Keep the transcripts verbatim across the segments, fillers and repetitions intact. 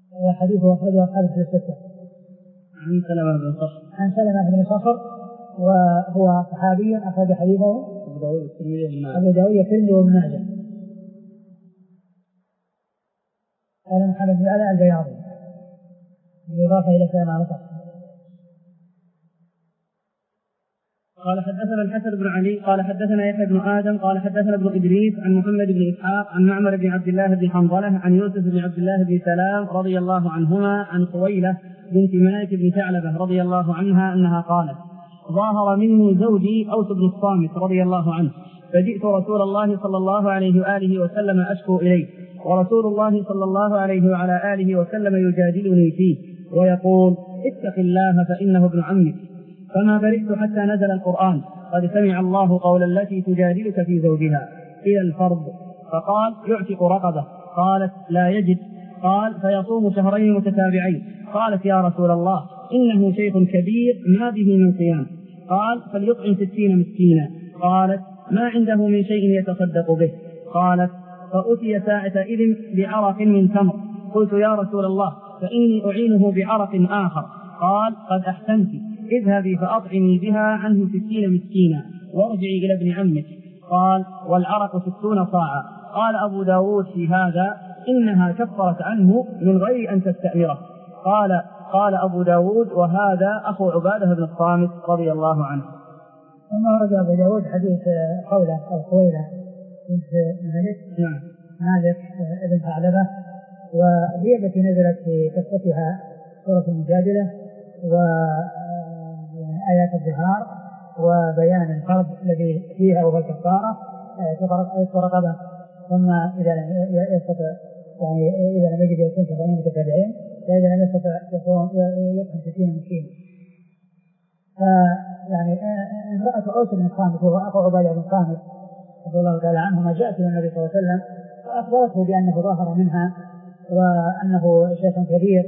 حديثه أخرجه أصحاب الكتب الستة. عن سلمة بن صخر. عن سلمة بن صخر وهو صحابي أخرج حديثه أبو داود والترمذي وابن ماجه. أبو داود والترمذي وابن ماجه. قال محمد بن علاء البياضي بالإضافة إلى سلمة بن صخر. قال حدثنا الحسن بن علي قال حدثنا يحيى بن آدم قال حدثنا ابن إدريس عن محمد بن إسحاق عن معمر بن عبد الله بن حنظلة عن يوسف بن عبد الله بن سلام رضي الله عنهما عن خويلة بنت مالك بن ثعلبة رضي الله عنها أنها قالت: ظاهر مني زوجي أوس بن الصامت رضي الله عنه، فجئت رسول الله صلى الله عليه وآله وسلم أشكو إليه، ورسول الله صلى الله عليه وعلى آله وسلم يجادلني فيه ويقول: اتق الله فإنه ابن عمك. فما برئت حتى نزل القرآن: قد سمع الله قول التي تجادلك في زوجها إلى الفرض. فقال: يعتق رقبة. قالت: لا يجد. قال: فيصوم شهرين متتابعين. قالت: يا رسول الله إنه شيخ كبير ما به من صيام. قال: فليطعم ستين مسكينا. قالت: ما عنده من شيء يتصدق به. قالت: فأتي ساعة إذن بعرق من تمر. قلت: يا رسول الله فإني أعينه بعرق آخر. قال: قد أحسنت، اذهبي فأطعمي بها عنه ستين مسكينا وارجعي إلى ابن عمك. قال: والعرق ستون صاعا. قال أبو داود في هذا: إنها كفرت عنه من غير أن تستأمره. قال قال أبو داود: وهذا أخو عبادة بن الصامت رضي الله عنه. ثم ورد أبو داود حديث خولة أو خويلة بنت مالك نعم مالك ابن ثعلبة، وهي التي نزلت في قصتها سورة المجادلة وآيات الظهار وبيان الفرض الذي فيها وهو الكفارة رقبة، ثم إذا لم يستطع يعني إذا لم يجد يكون شهرين متتابعين، فإذا لم يستطع يكون يطعم ستين مسكين. يعني امرأة أوس بن الصامت وهو أخو عبادة بن الصامت رضي الله تعالى عنهما جاءت إلى النبي صلى الله عليه وسلم فأخبرته بأنه ظاهر منها وأنه شيخ كبير،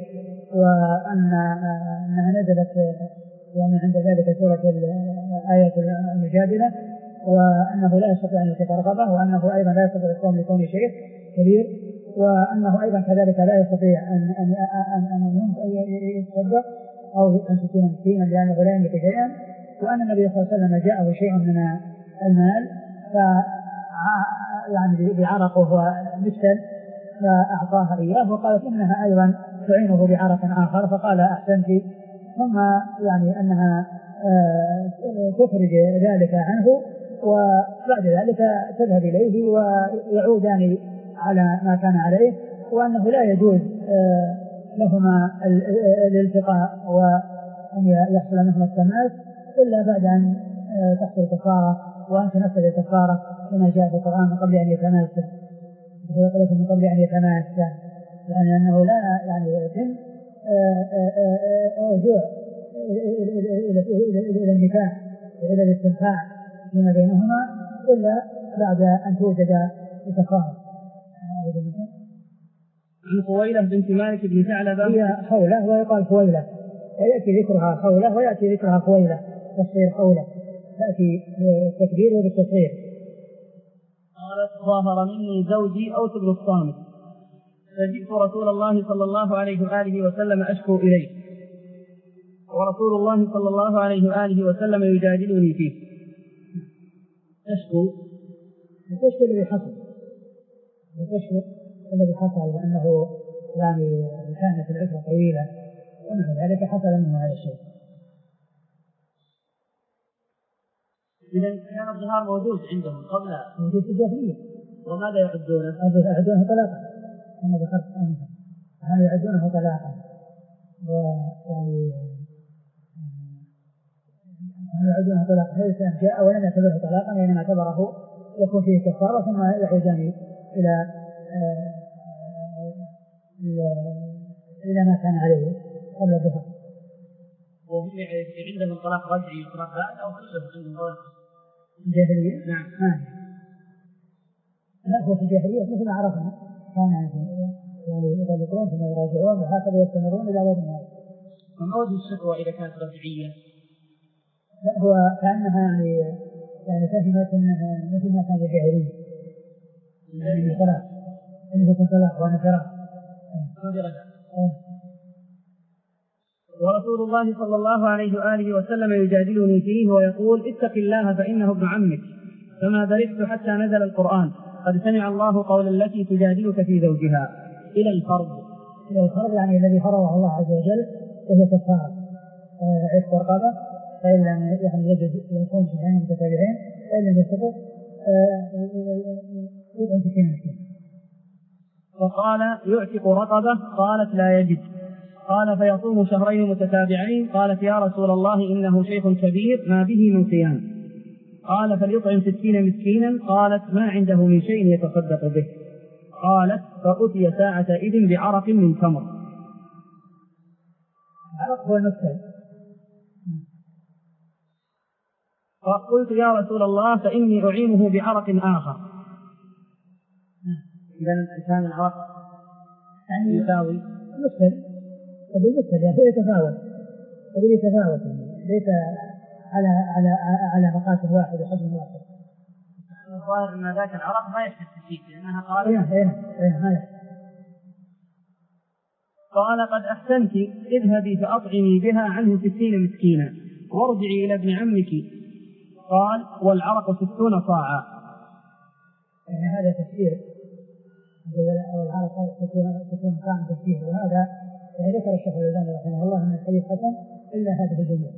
وأنها نزلت يعني عند ذلك سورة آية المجادلة، وأنه لا يستطيع أن يعتق رقبة، وأنه أيضا لا يستطيع الصوم لكون شيخ كبير، وأنه أيضا كذلك لا يستطيع أن أن أن يتصدق أو يطعم ستين مسكينا لأنه لا يملك شيئا، وأن النبي صلى الله عليه وسلم جاءه شيء من المال ف يعني بعرق وهو مثل فأعطاها إياه، وقالت إنها أيضا تعينه بعرق آخر، فقال: أحسنت. ثم يعني أنها تخرج ذلك عنه، وبعد ذلك تذهب إليه ويعودان على ما كان عليه، وأنه لا يجوز لهما الالتقاء وأن يحصل منهما التماس إلا بعد أن تحصل كفارة وأن تنفذ الكفارة كما جاء في القرآن من قبل أن يتماسا من قبل أن يتماسا يعني أنه لا يعني يتم رجوع إلى النكاح وإلى الاستمتاع فيما بينهما إلا بعد أن توجد الكفارة. عن خويلة بنت مالك بن ثعلبة. هي خولة ويقال خويلة، ويأتي ذكرها خولة ويأتي ذكرها خويلة تصغير خولة، تأتي بالتكبير وبالتصغير. قالت: ظاهر مني زوجي أوس بن الصامت، فجئت رسول الله صلى الله عليه وآله وسلم أشكو إليه، ورسول الله صلى الله عليه وآله وسلم يجادلني فيه. أشكو التشكو الذي حصل التشكو الذي حصل وأنه يعني كانت العشرة طويلة، ومع ذلك حصل منه هذا الشيء. إذا كان الظهار موجود عندهم قبل موجود في الجاهلية. وماذا يعدونه؟ يعدونه طلاقا كما ذكرت أنت، هذا يعدونه طلاقا، ويعني يعدونه طلاقا، فإذا جاء ولم يعتبره طلاقا وإنما اعتبره يكون فيه كفارة ثم يعودان إلى إلى ما كان عليه قبل الظهر. وهم عندهم طلاق رجعي طلاق بعد أو كله عندهم طلاق الجاهلية؟ نعم. آه. لا هو في الجاهلية مثل ما عرفنا كان يعني يطلقون ثم يراجعون وهكذا يستمرون إلى غير ذلك. وما وجه الشكوى إذا كانت رجعية؟ لا هو كأنها يعني يعني فهمت أنها مثل ما كان الجاهلية يعني طلاق إن يكون طلاق وأنا فراق ما برجع ورسول الله صلى الله عليه وآله وسلم يجادلني فيه ويقول اتق الله فإنه ابن عمك، فما برحت حتى نزل القرآن قد سمع الله قول التي تجادلك في زوجها إلى الفرض. إلى الفرض يعني الذي فرضه الله عز وجل وهي كفارة عتق رقبة، فإن لم يعني يجد يكون شهرين متتابعين، فإن لم يستطع يطعم ستين مسكين. وقال يعتق رقبة، قالت لا يجد. قال فيصوم شهرين متتابعين. قالت يا رسول الله إنه شيخ كبير ما به من صيام. قال فليطعم ستين مسكينا. قالت ما عنده من شيء يتصدق به. قالت فأتي ساعة إذن بعرق من تمر. العرق هو المكتب. فقلت يا رسول الله فإني أعينه بعرق آخر. إذن كان العرق يعني يساوي مكتب. أقول مثل يعني يتفاوت، أقول يتفاوت ليس على على على مقاس واحد وحجم واحد. الظاهر أن ذاك العرق ما يحتاج تشيك لأنها قالت إيه إيه إيه هذا. قال قد أحسنت اذهبي فأطعمي بها عنه ستين مسكينا وارجعي إلى ابن عمك. قال والعرق ستون صاعا. يعني هذا تفسير، والعرق ستون صاعا تفسير، وهذا يعني ذكر الشيخ الألباني رحمه الله من الحديث حسن إلا هذه الجملة.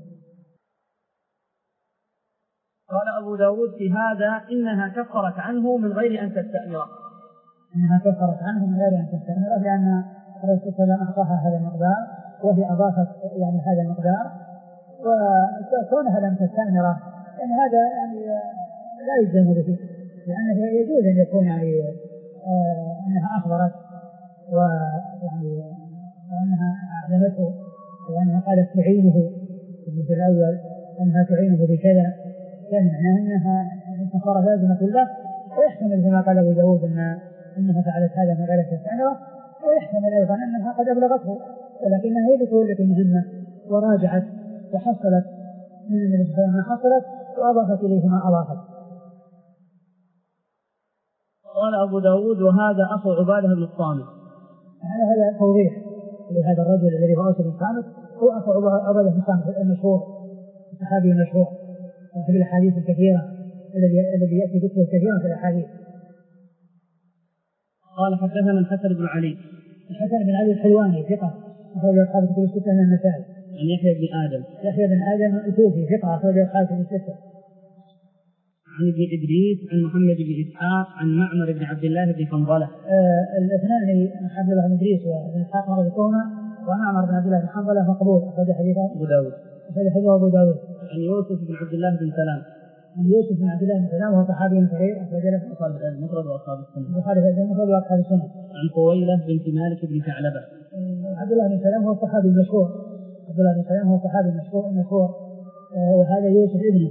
قال أبو داود في هذا إنها كفرت عنه من غير أن تستأمره. إنها كفرت عنه من غير أن تستأمره لأن الرسول صلى الله عليه وسلم أعطاها هذا المقدار وهي أضافت يعني هذا المقدار، وكونها لم تستأمره يعني هذا يعني لا يلزم به، لأنه يجوز أن يكون يعني آه أنها أخبرت ويعني وأنها أعلمته وأنها قالت تعينه في الأول أنها تعينه بكذا، كان معناه أنها كفارة لازمة له، ويحتمل كما قال أبو داود أن أنها فعلت هذا من غير تستأمره، ويحتمل أيضا أنها قد أبلغته ولكنها هي بتولت المهمة وراجعت وحصلت من النبي صلى الله عليه وسلم ما حصلت وأضافت إليه ما أضافت. قال أبو داود وهذا أخو عبادة بن الصامت. هذا هذا توضيح لهذا الرجل الذي هو أوس بن الصامت، هو أخو عبادة بن الصامت المشهور الصحابي المشهور في الأحاديث الكثيرة الذي الذي يأتي ذكره كثيرا في الأحاديث. قال حدثنا الحسن بن علي. الحسن بن علي الحلواني ثقة أخرج أصحاب الكتب الستة من النسائي. عن يحيى بن آدم. يحيى بن آدم الكوفي ثقة أخرج أصحاب الكتب الستة. عن ابن إدريس عن محمد بن إسحاق عن معمر بن عبد الله بن حنظلة. آه الاثنان عبد الله بن إدريس وابن إسحاق مر ذكرهما، ومعمر بن عبد الله بن حنظلة مقبول أخرج حديثه أبو داود. أخرج حديثه أبو داود. عن يوسف بن عبد الله بن سلام. عن يوسف بن عبد الله بن سلام وهو صحابي كبير أخرج له أصحاب المفرد وأصحاب السنة. البخاري في المفرد وأصحاب السنة. عن خويلة بنت مالك بن ثعلبة. عبد الله بن سلام هو الصحابي المشهور. عبد الله بن سلام هو الصحابي المشهور المشهور آه وهذا يوسف ابنه.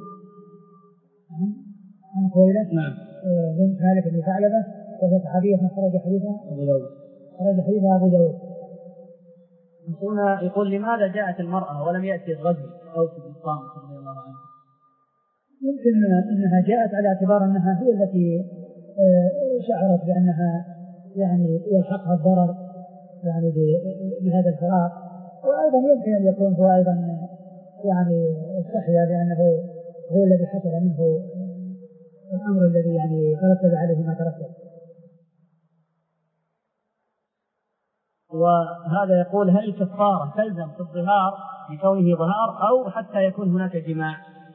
عن خويلة نعم. آه بنت مالك بن ثعلبة وهي صحابية خرج حديثها أبو داود. خرج حديثها أبو داود. هنا يقول لماذا جاءت المرأة ولم يأتي الرجل أوس بن الصامت رضي الله عنه؟ يمكن أنها جاءت على اعتبار أنها هي التي شعرت بأنها يعني يلحقها الضرر يعني بهذا الفراق، وأيضا يمكن أن يكون هو أيضا يعني استحيا لأنه هو الذي حصل منه الأمر الذي يعني ترتب عليه ما ترتب. وهذا يقول هل الكفارة تلزم في الظهار لكونه ظهار أو حتى يكون هناك جماع؟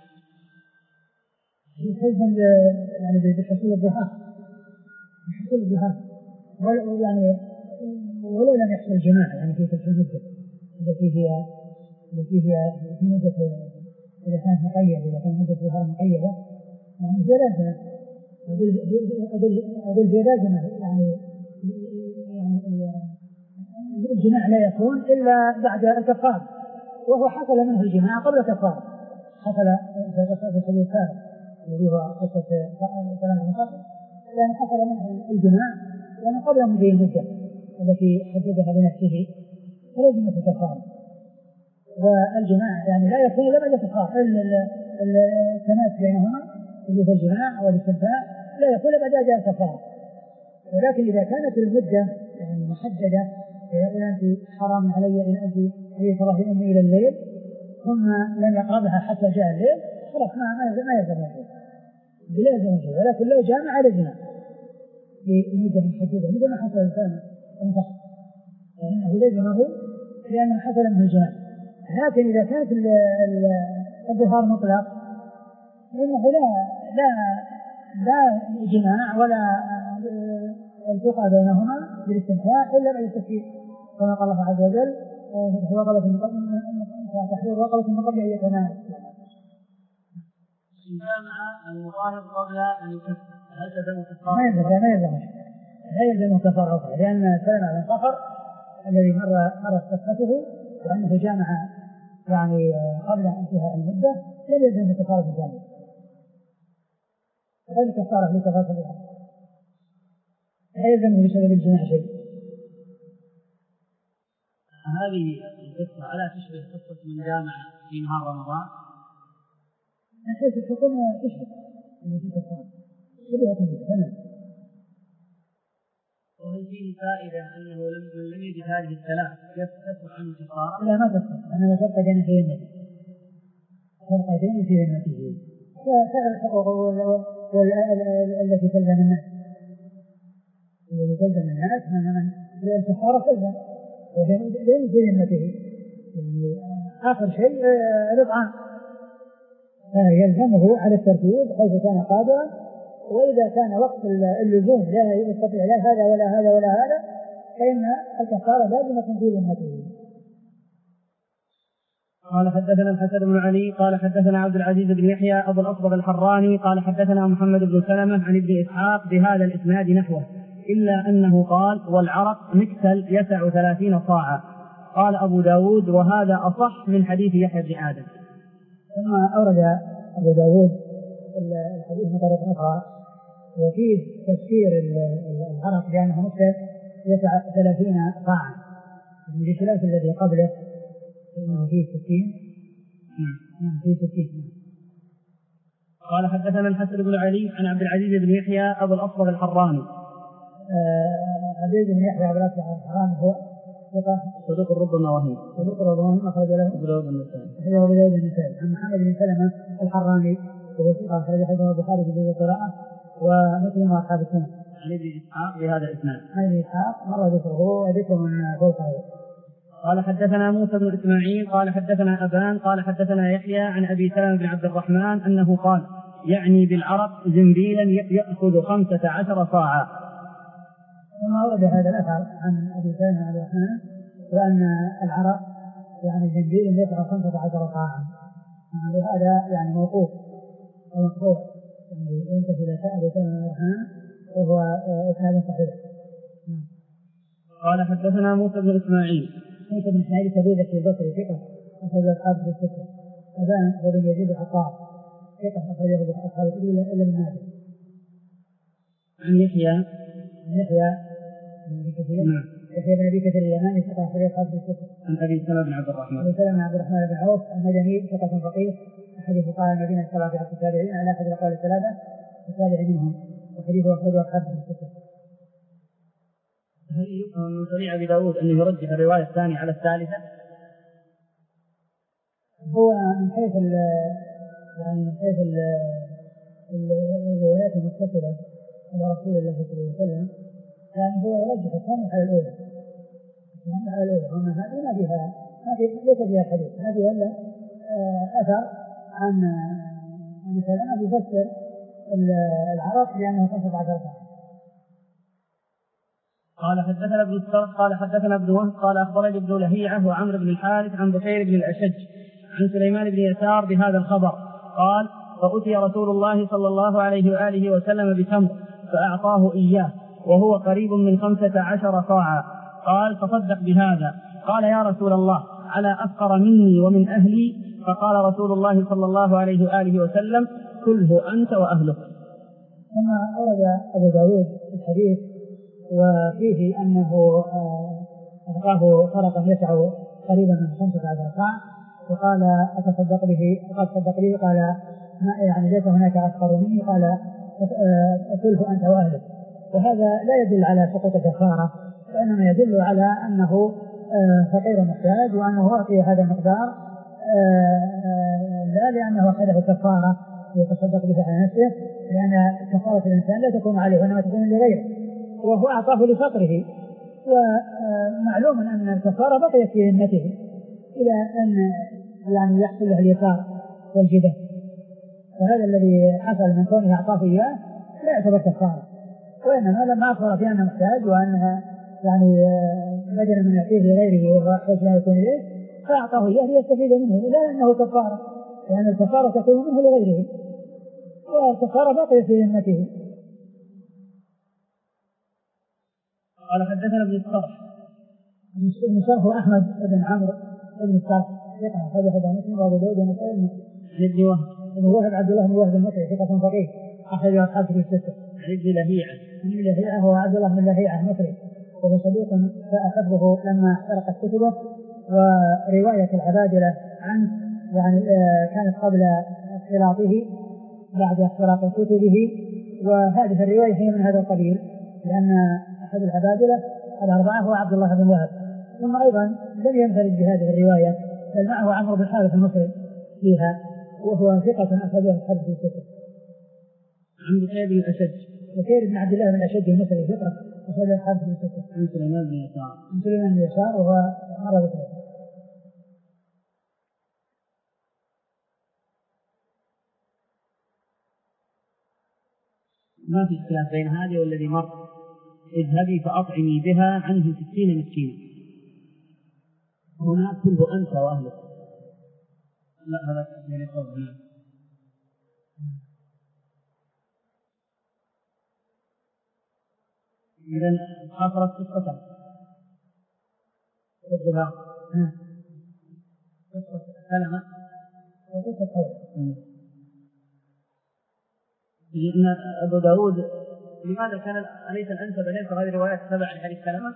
تلزم يعني بحصول الظهار بحصول الظهار يعني ولو لم يحصل جماع يعني في تلك المدة التي هي التي هي في مدة إذا كانت مقيدة إذا كانت مدة ظهار مقيدة يعني جلازمة أقول أقول أقول جلازمة يعني يعني الجماع لا يكون إلا بعد الكفارة، وهو حصل منه الجماع قبل الكفارة، حصل في سبيل الكافر الذي هو قصة سلام المصطفى لأن حصل منه الجماع يعني قبل مضي المدة التي حددها لنفسه فلازم الكفارة، والجماع يعني لا يكون إلا بعد الكفارة، التماس بينهما اللي هو الجماع والاستمتاع لا يكون إلا بعد أداء الكفارة، ولكن إذا كانت المدة يعني محددة يقول أنت حرام علي إن أنت هي تراهي أمي إلى الليل ثم لم يقربها حتى جاء الليل خلاص ما ما يلزم شيء بلا يلزم شيء، ولكن لو جامع لزم بمدة محددة مثل ما حصل الإنسان انفصل فإنه لزمه لأنه حصل منه الجماع. لكن إذا كانت الظهار مطلق فإنه لا لا لا جماع ولا التقى بينهما بالاستمتاع إلا بعد التفكير كما قال الله عز وجل تحرير رقبة من قبل تحرير رقبة من قبل أن يتنام. إن جامع المطاهر قبل أن يكفر هل تلزم كفارة؟ ما يلزم لا يلزم لا يلزم كفارة أخرى لأن سلم على الفخر الذي مر مر صفته وأنه جامع يعني قبل انتهاء المدة لم يلزم كفارة الجامع. هذه كفارة لكفارة الإحرام لا يلزم بسبب الجماع شيء. هذه القصة ألا تشبه قصة من جامع في نهار رمضان؟ من حيث الحكم تشبه من في كفارة شبهة به تمام. وهل فيه فائدة أنه من لم يجد هذه الثلاث يصح عنه كفارة؟ لا ما تصح أنما تبقى دين في ذمته تبقى دين في ذمته كسائر الحقوق التي تلزم الناس التي تلزم الناس من الكفارة تلزم وهي دين في ذمته يعني آخر شيء رضعان يلزمه على الترتيب حيث كان قادرا، وإذا كان وقت اللزوم لا يستطيع لا هذا ولا هذا ولا هذا فإن الكفارة لازمة في ذمته. قال حدثنا الحسن بن علي قال حدثنا عبد العزيز بن يحيى أبو الأصبغ الحراني قال حدثنا محمد بن سلمة عن ابن إسحاق بهذا الإسناد نحوه إلا أنه قال والعرق مكتل يسع ثلاثين صاعا. قال أبو داود وهذا أصح من حديث يحيى بن آدم. ثم أورد أبو داود الحديث من طريق أخرى وفيه تفسير العرق بأنه مكتل يسع ثلاثين صاعا بخلاف الذي قبله إنه فيه ستين نعم فيه ستين. قال حدثنا الحسن بن علي عن عبد العزيز بن يحيى أبو الأصبغ الحراني. عبد العزيز بن يحيى أبو الأصبغ الحراني هو ثقة صدوق ربما وهم صدوق ربما أخرج له أبو داود النسائي أخرجه أبو داود النسائي. عن محمد بن سلمة الحراني وهو ثقة أخرج حديثه البخاري في جزء القراءة ومسلم وأصحاب السنة. عن ابن إسحاق بهذا الإسناد. عن ابن إسحاق مر ذكره وذكر من فوقه. قال حدثنا موسى بن إسماعيل قال حدثنا أبان قال حدثنا يحيى عن أبي سلمة بن عبد الرحمن أنه قال يعني بالعرق زنبيلا يأخذ خمسة عشر صاعا. ثم ورد هذا الأثر عن أبي سلمة بن عبد الرحمن وأن العرق يعني زنبيل يدفع خمسة عشر صاعا وهذا يعني موقوف ومقطوع يعني ينتهي إلى أبي سلمة بن عبد الرحمن وهو إسناد صحيح. قال حدثنا موسى بن إسماعيل موسى بن إسماعيل كبيرة في البصري ثقة أخرج أصحاب في الستة. أبان هو بن يزيد العطار ثقة أخرجه أصحاب إلا من نافع. عن يحيى عن يحيى بن كثير يحيى بن أبي كثير اليماني ثقة أخرج أصحاب في الستة. عن أبي سلمة بن عبد الرحمن أبي سلمة بن عبد الرحمن بن عوف المدني ثقة فقيه أحد فقهاء المدينة السبعة في عصر التابعين على أحد الأقوال الثلاثة السابع منهم وحديثه أخرجه أصحاب في الستة. هل يفهم من طريق أبي داود أنه يرجح الرواية الثانية على الثالثة؟ هو من حيث يعني من حيث الروايات المتصلة على رسول الله صلى الله عليه وسلم يعني هو يرجح الثانية على الأولى يعني على الأولى وأن هذه ما فيها ما فيها ليس فيها حديث هذه إلا أثر عن عن سلمة يفسر العرق لأنه خمسة عشر ساعة. قال حدثنا ابن السرح قال حدثنا ابن وهب قال أخبرني ابن لهيعة وعمرو بن الحارث عن بشير بن الأشج عن سليمان بن يسار بهذا الخبر قال فأتي رسول الله صلى الله عليه وآله وسلم بتمر فأعطاه إياه وهو قريب من خمسة عشر صاعا. قال فصدق بهذا. قال يا رسول الله على أفقر مني ومن أهلي؟ فقال رسول الله صلى الله عليه وآله وسلم كله أنت وأهلك. ثم أورد أبو داود الحديث وفيه أنه أعطاه فرقا يسع قريبا من خمسة عشر صاع وقال أتصدق به قال صدق به قال ما يعني ليس هناك أفقر مني قال كله أنت وأهلك. وهذا لا يدل على سقوط الكفارة وإنما يدل على أنه فقير محتاج وأنه أعطي هذا المقدار لا لأنه أخذه كفارة يتصدق بها على نفسه، لأن كفارة الإنسان لا تكون عليه وإنما تكون لغيره، وهو أعطاه لفقره، ومعلوم أن الكفارة بقيت في ذمته إلى أن يعني يحصل له اليسار والجدة، فهذا الذي حصل من كونه أعطاه إياه لا يعتبر كفارة، وإنما لما أخبر فيها أنه محتاج وأنها يعني بدلا من يعطيه لغيره وهو أحتاج لا يكون إليه فأعطاه إياه ليستفيد منه، لا أنه كفارة، لأن الكفارة تكون منه لغيره والكفارة باقية في ذمته. قال حدثنا ابن الصرح. ابن الصرح هو أحمد بن عمرو بن الصرح ثقة أخرج حديث مسلم وأبو داود والنسائي. ابن وهب. ابن وهب عبد الله بن وهب المصري ثقة فقيه أخرج أصحاب في الستة. ابن لهيعة. ابن لهيعة هو عبد الله بن لهيعة المصري وهو صدوق ساء حفظه لما احترقت كتبه، ورواية العبادلة عنه يعني كانت قبل اختلاطه بعد احتراق كتبه، وهذه الرواية هي من هذا القبيل، لأن أحد العبادلة الأربعة هو عبد الله بن وهب، ثم أيضا لم ينفرد بهذه الرواية بل معه عمرو بن الحارث المصري فيها وهو ثقة أخرجه أصحاب في الستة. عن بكير بن الأشج. بكير بن عبد الله بن الأشج المصري ثقة أخرجه أصحاب في الستة. عن سليمان بن يسار. عن سليمان بن يسار وهو مرة بكير. ما في اختلاف بين هذه والذي مر. اذهبي فأطعمي بها عنه ستين مسكينا. هنا كله أنت وأهلك. لا هذا من القول. إذن حصلت قصة الظهار. قصة سلمة وقصة حول. لأن أبو داود لماذا كان أليس الأنسب ليس هذه الروايات تبع حديث سلمة؟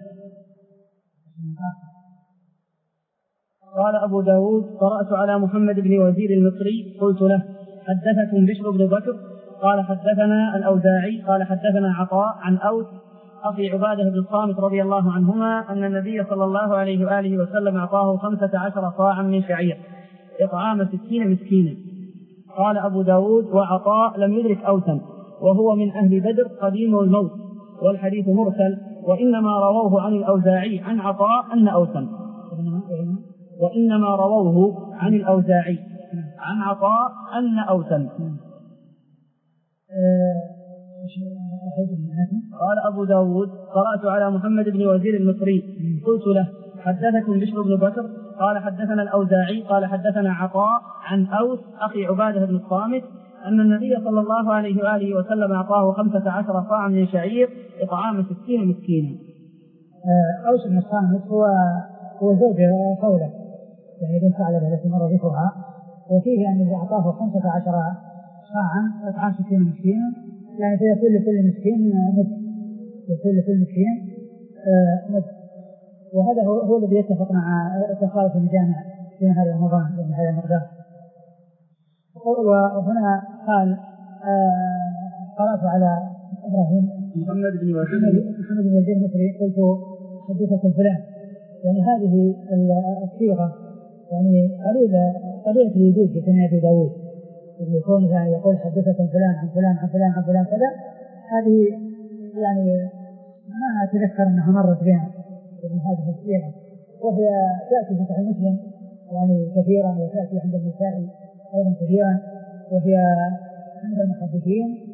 قال أبو داود قرأت على محمد بن وزير المصري قلت له حدثكم بشر بن بكر قال حدثنا الأوزاعي قال حدثنا عطاء عن أوس أخي عبادة بن الصامت رضي الله عنهما أن النبي صلى الله عليه وآله وسلم أعطاه خمسة عشر صاعا من شعير إطعام ستين مسكينا. قال أبو داود وعطاء لم يدرك أوسا وهو من أهل بدر قديم الموت، والحديث مرسل، وإنما رووه عن الأوزاعي عن عطاء أن أوسا وإنما رووه عن الأوزاعي عن عطاء أن أوسا. قال أبو داود قرأت على محمد بن وزير المصري قلت له حدثكم بشر بن بكر قال حدثنا الأوزاعي قال حدثنا عطاء عن أوس أخي عبادة بن الصامت أن النبي صلى الله عليه وآله وسلم أعطاه خمسة عشر صاعا من شعير إطعام ستين مسكينا. أوس بن الصامت هو هو زوج خولة يعني بنت ثعلبة التي مر ذكرها، وفيه أن أعطاه خمسة عشر صاعا إطعام ستين مسكينا، يعني فيكون لكل مسكين مد، يكون لكل مسكين مد، وهذا هو, هو الذي يتفق مع كفارة المجامع في هذا رمضان بين هذا المقدار. وهنا قال قرأت على إبراهيم محمد بن وزير محمد بن وزير المصري قلت حدثكم فلان، يعني هذه الصيغة يعني قليلة قليلة الوجود في سنة أبي داود، يكون يعني يقول حدثكم فلان عن فلان عن فلان عن فلان كذا، هذه يعني ما أتذكر أنها مرت بها من هذه الصيغة، وهي تأتي في صحيح مسلم يعني كثيرا، وتأتي عند النساء أيضا كثيرا، وهي عند المحدثين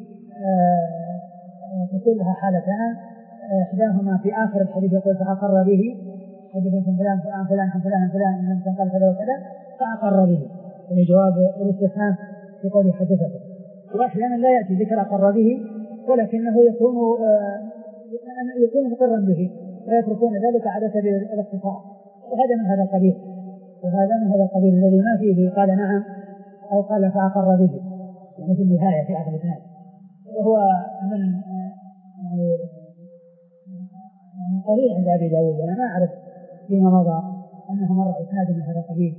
تكون لها حالتان، إحداهما في آخر الحديث يقول فأقر به حدثكم فلان عن فلان عن فلان عن فلان إنهم قال كذا وكذا فأقر به، يعني جواب الاستفهام في قول حدثكم. وأحيانا لا يأتي ذكر أقر به ولكنه يكون يكون مقرا به ويتركون ذلك عادة بالاختصار، وهذا من هذا القبيل وهذا من هذا القبيل الذي ما فيه قال نعم أو قال فأقر به يعني في النهاية في آخر الإسناد، وهو من يعني قليل عند أبي داود. أنا ما أعرف فيما مضى أنه مر إسناد من هذا القبيل.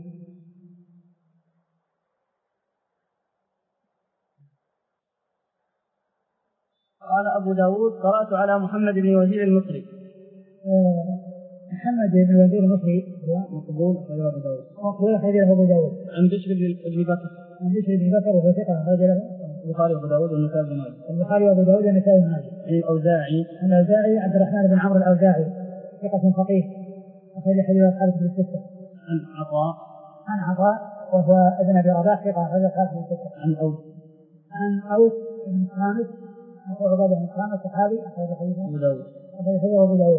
قال أبو داود قرأت على محمد بن وزير المصري محمد بن الوزير المصري هو مقبول أخرجه أبو داود. مقبول أخرجه أبو داود. عن بشر بن بكر. عن بشر بن بكر وهو ثقة أخرجه البخاري وأبو داود والنسائي بن ماجه. البخاري وأبو داود والنسائي بن ماجه. عن الأوزاعي. عن الأوزاعي عبد الرحمن بن عمرو الأوزاعي ثقة فقيه أخرج حديث أصحاب الكتب الستة. عن عطاء. عن عطاء وهو ابن أبي رباح ثقة أخرج أصحاب الكتب الستة. عن أوس. عن أوس بن صامت أخو عبادة بن صامت صحابي أخرج حديثه أبو داود. أخرج حديثه أبو داود.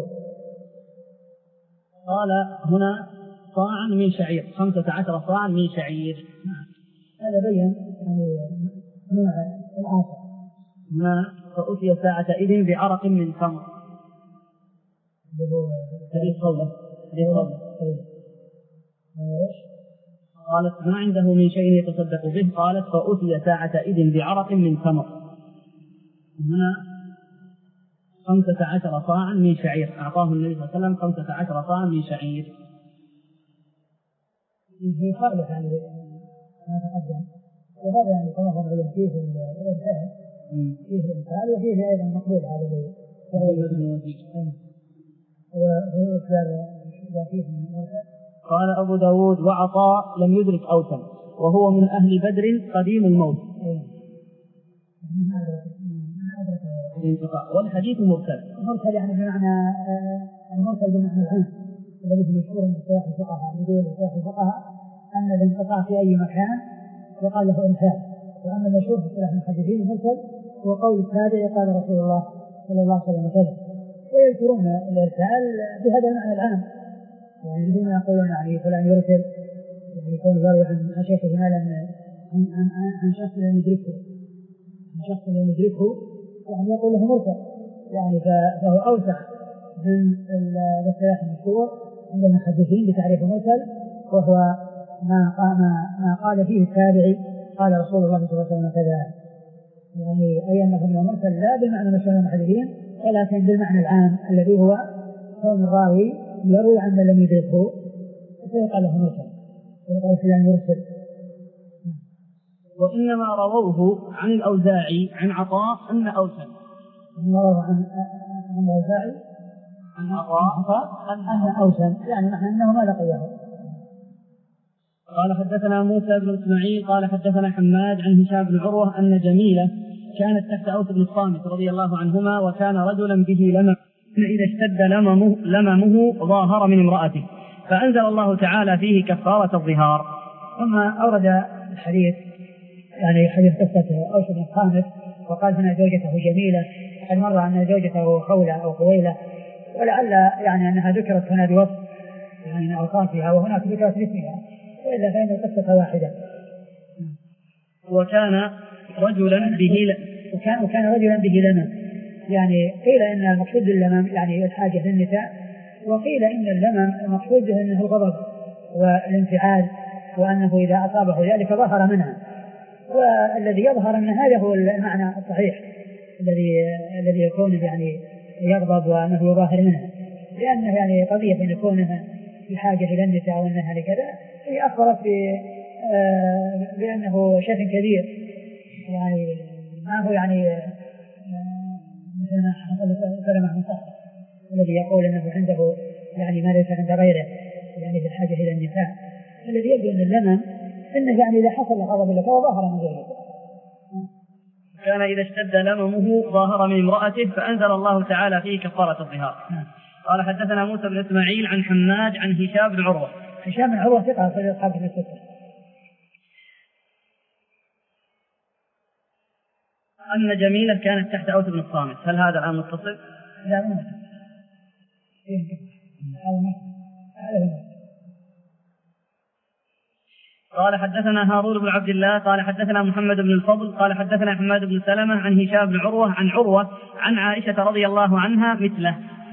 قال هنا صاعا من شعير، خمسة عشر صاعا من شعير. هذا بين يعني نوع الآخر. هنا فأتي ساعة إذن بعرق من تمر. هذه قوله. هذه قوله. قالت ما عنده من شيء يتصدق به، قالت فأتي ساعة إذن بعرق من تمر. هنا خمسة عشر صاعا من شعير، أعطاه النبي صلى الله عليه وسلم خمسة عشر صاعا من شعير. في خالف يعني ما تقدم، وهذا يعني كما هو معلوم فيه الإرسال فيه الإرسال وفيه أيضا مقبول هذا اللي هو المدني. وهو إرسال فيه الإرسال. قال أبو داود وعطاء لم يدرك أوسا وهو من أهل بدر قديم الموت. والحديث مرسل. مرسل يعني بمعنى المرسل بمعنى العام الذي هو مشهور من اصطلاح الفقهاء. يقول اصطلاح الفقهاء أن الانقطاع في أي مكان يقال له إرسال، وأما المشهور في اصطلاح المحدثين المرسل هو قول التابع قال رسول الله صلى الله عليه وسلم كذا، ويذكرون الإرسال بهذا المعنى العام، يعني بدون يقولون يعني فلان يرسل يعني يكون يروي عن شيخه ما لم عن عن شخص لم يدركه عن شخص لم يدركه يعني يقول له مرسل، يعني فهو أوسع من الاصطلاح المشهور عند المحدثين بتعريف المرسل، وهو ما قام ما قال فيه التابعي قال رسول الله صلى الله عليه وسلم كذا، يعني أي أنه من المرسل لا بمعنى مشهور المحدثين ولكن بالمعنى العام الذي هو كون الراوي يروي عن من لم يدركه فيقال له مرسل، ويقال فلان يرسل. وإنما رووه عن الأوزاعي عن عطاء أن أوسا. رواه عن عن الأوزاعي عن عطاء أن أوسا، يعني نحن أنه ما لقيه. قال حدثنا موسى بن إسماعيل قال حدثنا حماد عن هشام بن عروة أن جميلة كانت تحت أوس بن الصامت رضي الله عنهما، وكان رجلا به لمم إذا اشتد لممه, لممه ظاهر من امرأته، فأنزل الله تعالى فيه كفارة الظهار. ثم أورد الحديث يعني حديث قصة أوس بن الصامت، وقال هنا زوجته جميلة، قد مر أن زوجته خولة أو خويلة، ولعل يعني أنها ذكرت هنا بوصف يعني من أوصافها وهناك ذكرت باسمها، وإلا فإن القصة واحدة. وكان رجلا به ل... وكان, وكان رجلا به لمم، يعني قيل إن المقصود باللمم يعني الحاجة للنساء، وقيل إن اللمم المقصود به أنه الغضب والانفعال، وأنه إذا أصابه ذلك ظهر منها، والذي يظهر من هذا هو المعنى الصحيح الذي الذي يكون يعني يغضب وأنه يظاهر منها، لأنه يعني قضية أن يكونها بحاجة إلى النساء وأنها لكذا هي أخبرت آه بأنه شيء كبير، يعني ما هو يعني آه مثل ما حصل سلمة بن صخر الذي يقول أنه عنده يعني ما ليس عند غيره يعني بالحاجة إلى النساء، الذي يبدو أن اللمم إنه يعني إذا حصل غضب لك وظهر من ذلك. كان إذا اشتد لممه ظاهر من امرأته فأنزل الله تعالى فيه كفارة الظهار. قال حدثنا موسى بن إسماعيل عن حماد عن هشام بن عروة. هشام بن عروة ثقة في أصحاب الكتب. أن جميلة كانت تحت أوس بن الصامت، هل هذا الآن متصل؟ لا مو متصل. قال حدثنا هارون بن عبد الله قال حدثنا محمد بن الفضل قال حدثنا حماد بن سلمة عن هشام بن عروة عن عروة عن عائشة رضي الله عنها مثله.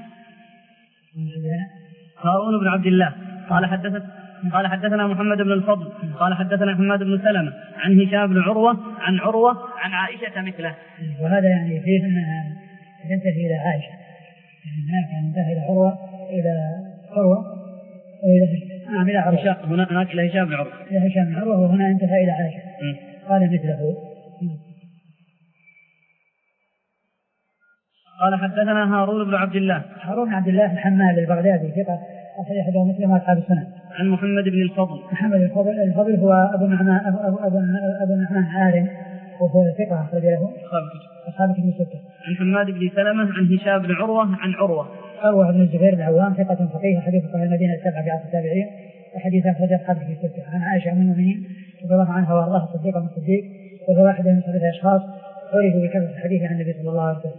هارون بن عبد الله قال حدثنا قال حدثنا محمد بن الفضل قال حدثنا حماد بن سلمة عن هشام بن عروة عن عروة عن عائشة مثله. وهذا يعني فيه أنها تنتهي إلى عائشة، هناك انتهى إلى عروة إلى عروة إلى نعم إلى عروة، هناك إلى هشام بن عروة إلى هشام بن عروة، وهنا انتهى إلى عائشة قال مثله. قال حدثنا هارون بن عبد الله. هارون بن عبد الله الحمال البغدادي ثقة أخرج حديثه مسلم وأصحاب السنن. عن محمد بن الفضل. محمد الفضل الفضل هو أبو النعمان أبو أبو أبو, أبو النعمان عارم وهو ثقة أخرج له أصحاب الكتب الستة. عن حماد بن سلمة عن هشام بن عروة عن عروة. عروة بن الزبير العوام ثقة فقيه حديث أهل المدينة السبعة في عصر التابعين وحديث أخرج أصحاب الكتب الستة. عن عائشة أم المؤمنين رضي الله عنها وأرضاها الصديقة من الصديق وهو واحد من ثلاثة أشخاص عرفوا بكثرة الحديث عن النبي صلى الله عليه وسلم.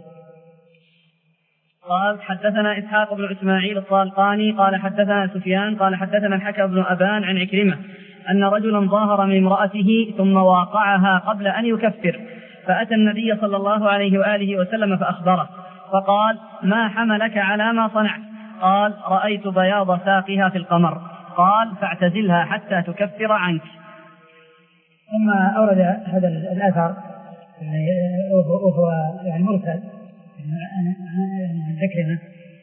قال حدثنا إسحاق بن إسماعيل الطالقاني قال حدثنا سفيان قال حدثنا الحكم بن أبان عن عكرمة أن رجلا ظاهر من امرأته ثم واقعها قبل أن يكفر فأتى النبي صلى الله عليه وآله وسلم فأخبره فقال ما حملك على ما صنعت؟ قال رأيت بياض ساقها في القمر. قال فاعتزلها حتى تكفر عنك. ثم أورد هذا الأثر وهو يعني مرسل عن ذكرنا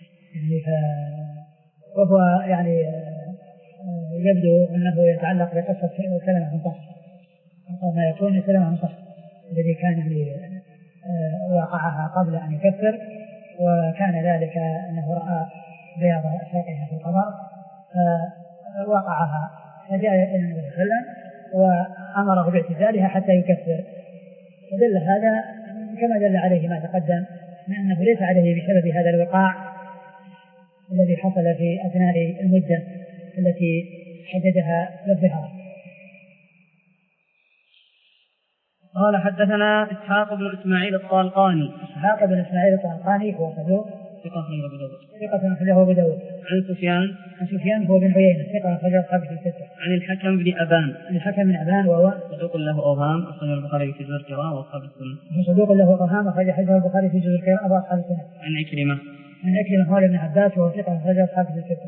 وهو يعني يبدو أنه يتعلق بقصة سلمة بن صخر ما يكون سلمة بن صخر الذي كان يعني وقعها قبل أن يكفر وكان ذلك أنه رأى بياض ساقها في القمر فوقعها فجاء إلى النبي صلى الله عليه وسلم وأمره باعتزالها حتى يكفر. ودل هذا كما دل عليه ما تقدم من أنه ليس عليه بسبب هذا الوقاع الذي حصل في أثناء المدة التي حددها للظهار. قال حدثنا إسحاق بن إسماعيل الطالقاني. إسحاق بن إسماعيل الطالقاني هو صدوق ثقة أبو داود. ثقة أخرجه أبو داود. عن سفيان. عن سفيان هو بن عيينة ثقة أخرجه أصحاب الستة. عن الحكم بن أبان. عن الحكم بن أبان وهو صدوق له أوهام أخرج البخاري في جزء القراءة وأصحاب السنة. هو صدوق له أوهام أخرج حديثه البخاري في جزء القراءة وأصحاب السنة. عن عكرمة. عن عكرمة مولى بن عباس وهو ثقة أخرجه أصحاب الستة.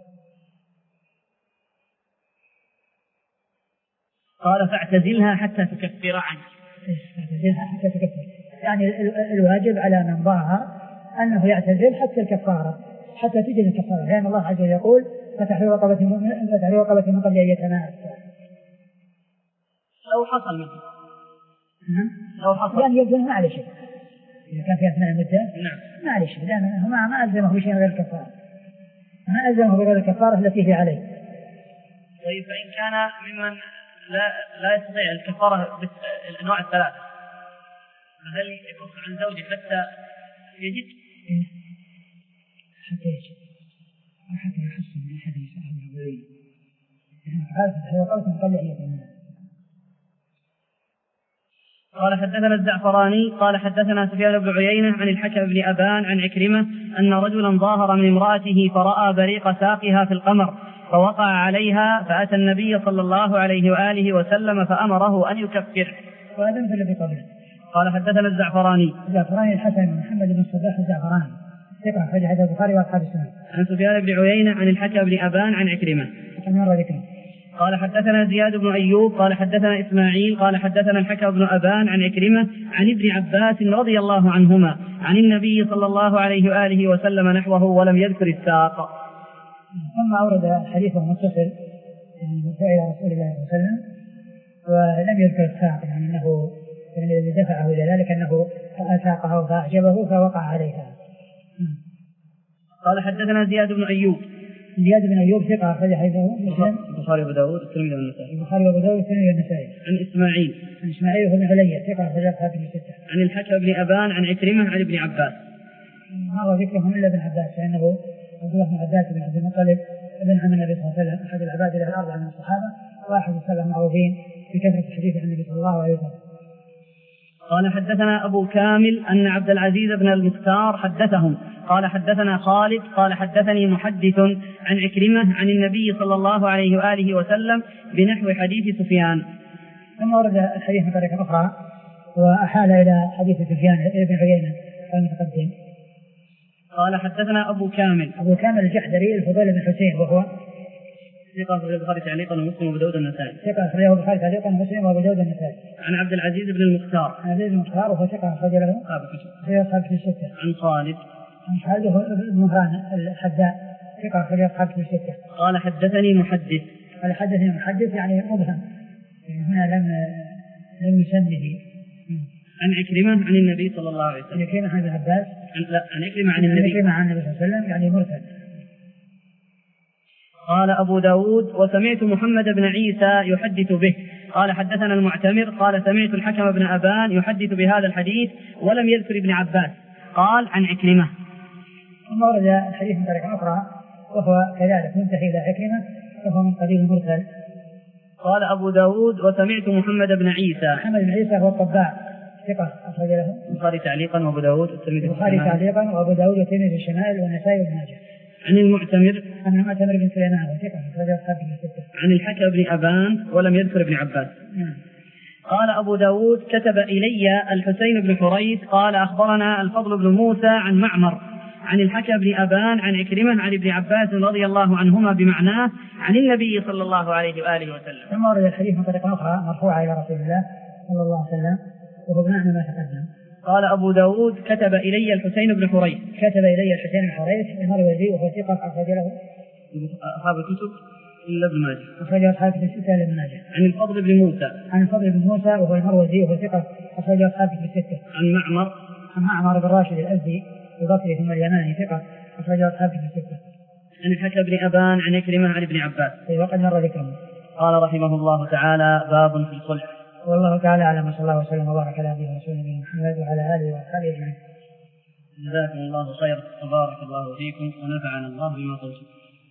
قال فاعتزلها حتى تكفر عنك. يعتزلها حتى تكفر يعني الواجب على من ظاهر أنه يعتزل حتى الكفارة حتى تجد الكفارة لأن الله عز وجل يقول فتحرير رقبة مؤمن فتحرير رقبة من قبل أن يتماس. لو حصل منه لو حصل يعني يبدو ما عليه شيء إذا كان في أثناء المدة نعم ما عليه شيء لأنه ما ما ألزمه بشيء غير الكفارة ما ألزمه بغير الكفارة التي هي عليه. طيب فإن كان ممن لا لا يستطيع الكفارة بالأنواع الثلاثة فهل يكف عن زوجه حتى يجد؟ حتى يجد حتى يحسن من أحد يسأله ويعين هذا هو قوة مقلعية. قال حدثنا الزعفراني قال حدثنا سفيان بن عيينة عن الحكم بن أبان عن عكرمة أن رجلا ظاهر من امرأته فرأى بريق ساقها في القمر فوقع عليها فأتى النبي صلى الله عليه وآله وسلم فأمره أن يكفر. وهذا مثل الذي قبله. قال حدثنا الزعفراني. الزعفراني الحسن محمد بن الصباح الزعفراني ثقة أخرج حديث البخاري وأصحاب السنن. عن سفيان بن عيينة عن الحكم بن أبان عن عكرمة. قال حدثنا زياد بن أيوب قال حدثنا إسماعيل قال حدثنا الحكم بن أبان عن عكرمة عن ابن عباس رضي الله عنهما عن النبي صلى الله عليه وآله وسلم نحوه ولم يذكر الساق. ثم أورد حديثه متصل يعني مرفوع إلى رسول الله صلى الله عليه وسلم ولم يذكر الساق يعني أنه يعني الذي دفعه إلى ذلك أنه ساقه فأعجبه فوقع عليها. قال حدثنا زياد بن أيوب. زياد بن أيوب ثقة أخرج حديثه مسلم البخاري وأبو داود والترمذي والنسائي. البخاري وأبو داود والترمذي والنسائي. عن إسماعيل. عن إسماعيل بن علي ثقة أخرج أصحاب الستة. عن الحكم بن أبان عن عكرمة عن ابن عباس. ما هو ذكرهم إلا ابن عباس لأنه عبد الله بن عباس بن عبد المطلب ابن عم النبي صلى الله عليه وسلم أحد العباد الأربعة من الصحابة وأحد السبع المعروفين بكثرة الحديث عن النبي صلى الله عليه وسلم. قال حدثنا أبو كامل أن عبد العزيز بن المختار حدثهم قال حدثنا خالد قال حدثني محدث عن عكرمة عن النبي صلى الله عليه وآله وسلم بنحو حديث سفيان. ثم ورد الحديث من طريقة أخرى وأحال إلى حديث سفيان بن عيينة المتقدم. قال حدثنا أبو كامل. أبو كامل الجحدري الفضيل بن حسين وهو ثقة أخرجه البخاري تعليقا ومسلم وأبو داود النسائي. ثقة أخرجه البخاري تعليقا ومسلم وأبو داود النسائي. عن عبد العزيز بن المختار. عن عبد العزيز بن المختار وهو ثقة أخرج له في أصحاب الستة. عن خالد. عن خالد بن مهران الحداء ثقة أخرج أصحاب الستة. قال حدثني محدث. قال حدثني محدث يعني مبهم يعني هنا لم لم يسمه. عن عكرمة عن النبي صلى الله عليه وسلم. عكرمة عن ابن عباس لا عن عكرمة عن النبي عكرمة عن النبي صلى الله عليه وسلم يعني مرسل. قال أبو داود وسمعت محمد بن عيسى يحدث به قال حدثنا المعتمر قال سمعت الحكم بن أبان يحدث بهذا الحديث ولم يذكر ابن عباس قال عن عكرمة. ثم ورد الحديث من طريق أخرى وهو كذلك منتهي إلى عكرمة وهو من قبيل المرسل. قال أبو داود وسمعت محمد بن عيسى. محمد بن عيسى هو الطباع ثقة أخرج له البخاري تعليقا وأبو داود والترمذي البخاري تعليقا وأبو داود والترمذي في الشمال والنسائي وابن ماجه. عن المعتمر عن المعتمر بن سليمان وثقة أخرج أصحاب الستة. عن الحكم بن أبان ولم يذكر ابن عباس. نعم. قال أبو داود كتب إلي الحسين بن حريث قال أخبرنا الفضل بن موسى عن معمر عن الحكم بن أبان عن عكرمة عن ابن عباس رضي الله عنهما بمعناه عن النبي صلى الله عليه وآله وسلم. ثم ورد الحديث من طريق أخرى مرفوعة إلى رسول الله صلى الله عليه وسلم وهو بمعنى ما تقدم. قال أبو داود كتب إلي الحسين بن حريث. كتب إلي الحسين بن حريث المروزي وهو ثقة أخرج له أصحاب الكتب إلا ابن ماجه. أخرج أصحاب الكتب الستة إلا ابن ماجه. عن الفضل بن موسى. عن الفضل بن موسى وهو المروزي وهو ثقة أخرج أصحاب الكتب الستة. عن معمر. عن معمر بن راشد الأزدي البصري ثم اليماني ثقة أخرج أصحاب الكتب الستة. عن الحكم بن أبان عن عكرمة عن ابن عباس. وقد مر ذكره. قال رحمه الله تعالى باب في الخلع. والله تعالى أعلم وصلى الله وسلم وبارك على نبينا ورسولنا محمد وعلى آله وأصحابه أجمعين. جزاكم الله خير وبارك الله فيكم ونفعنا الله بما قلتم.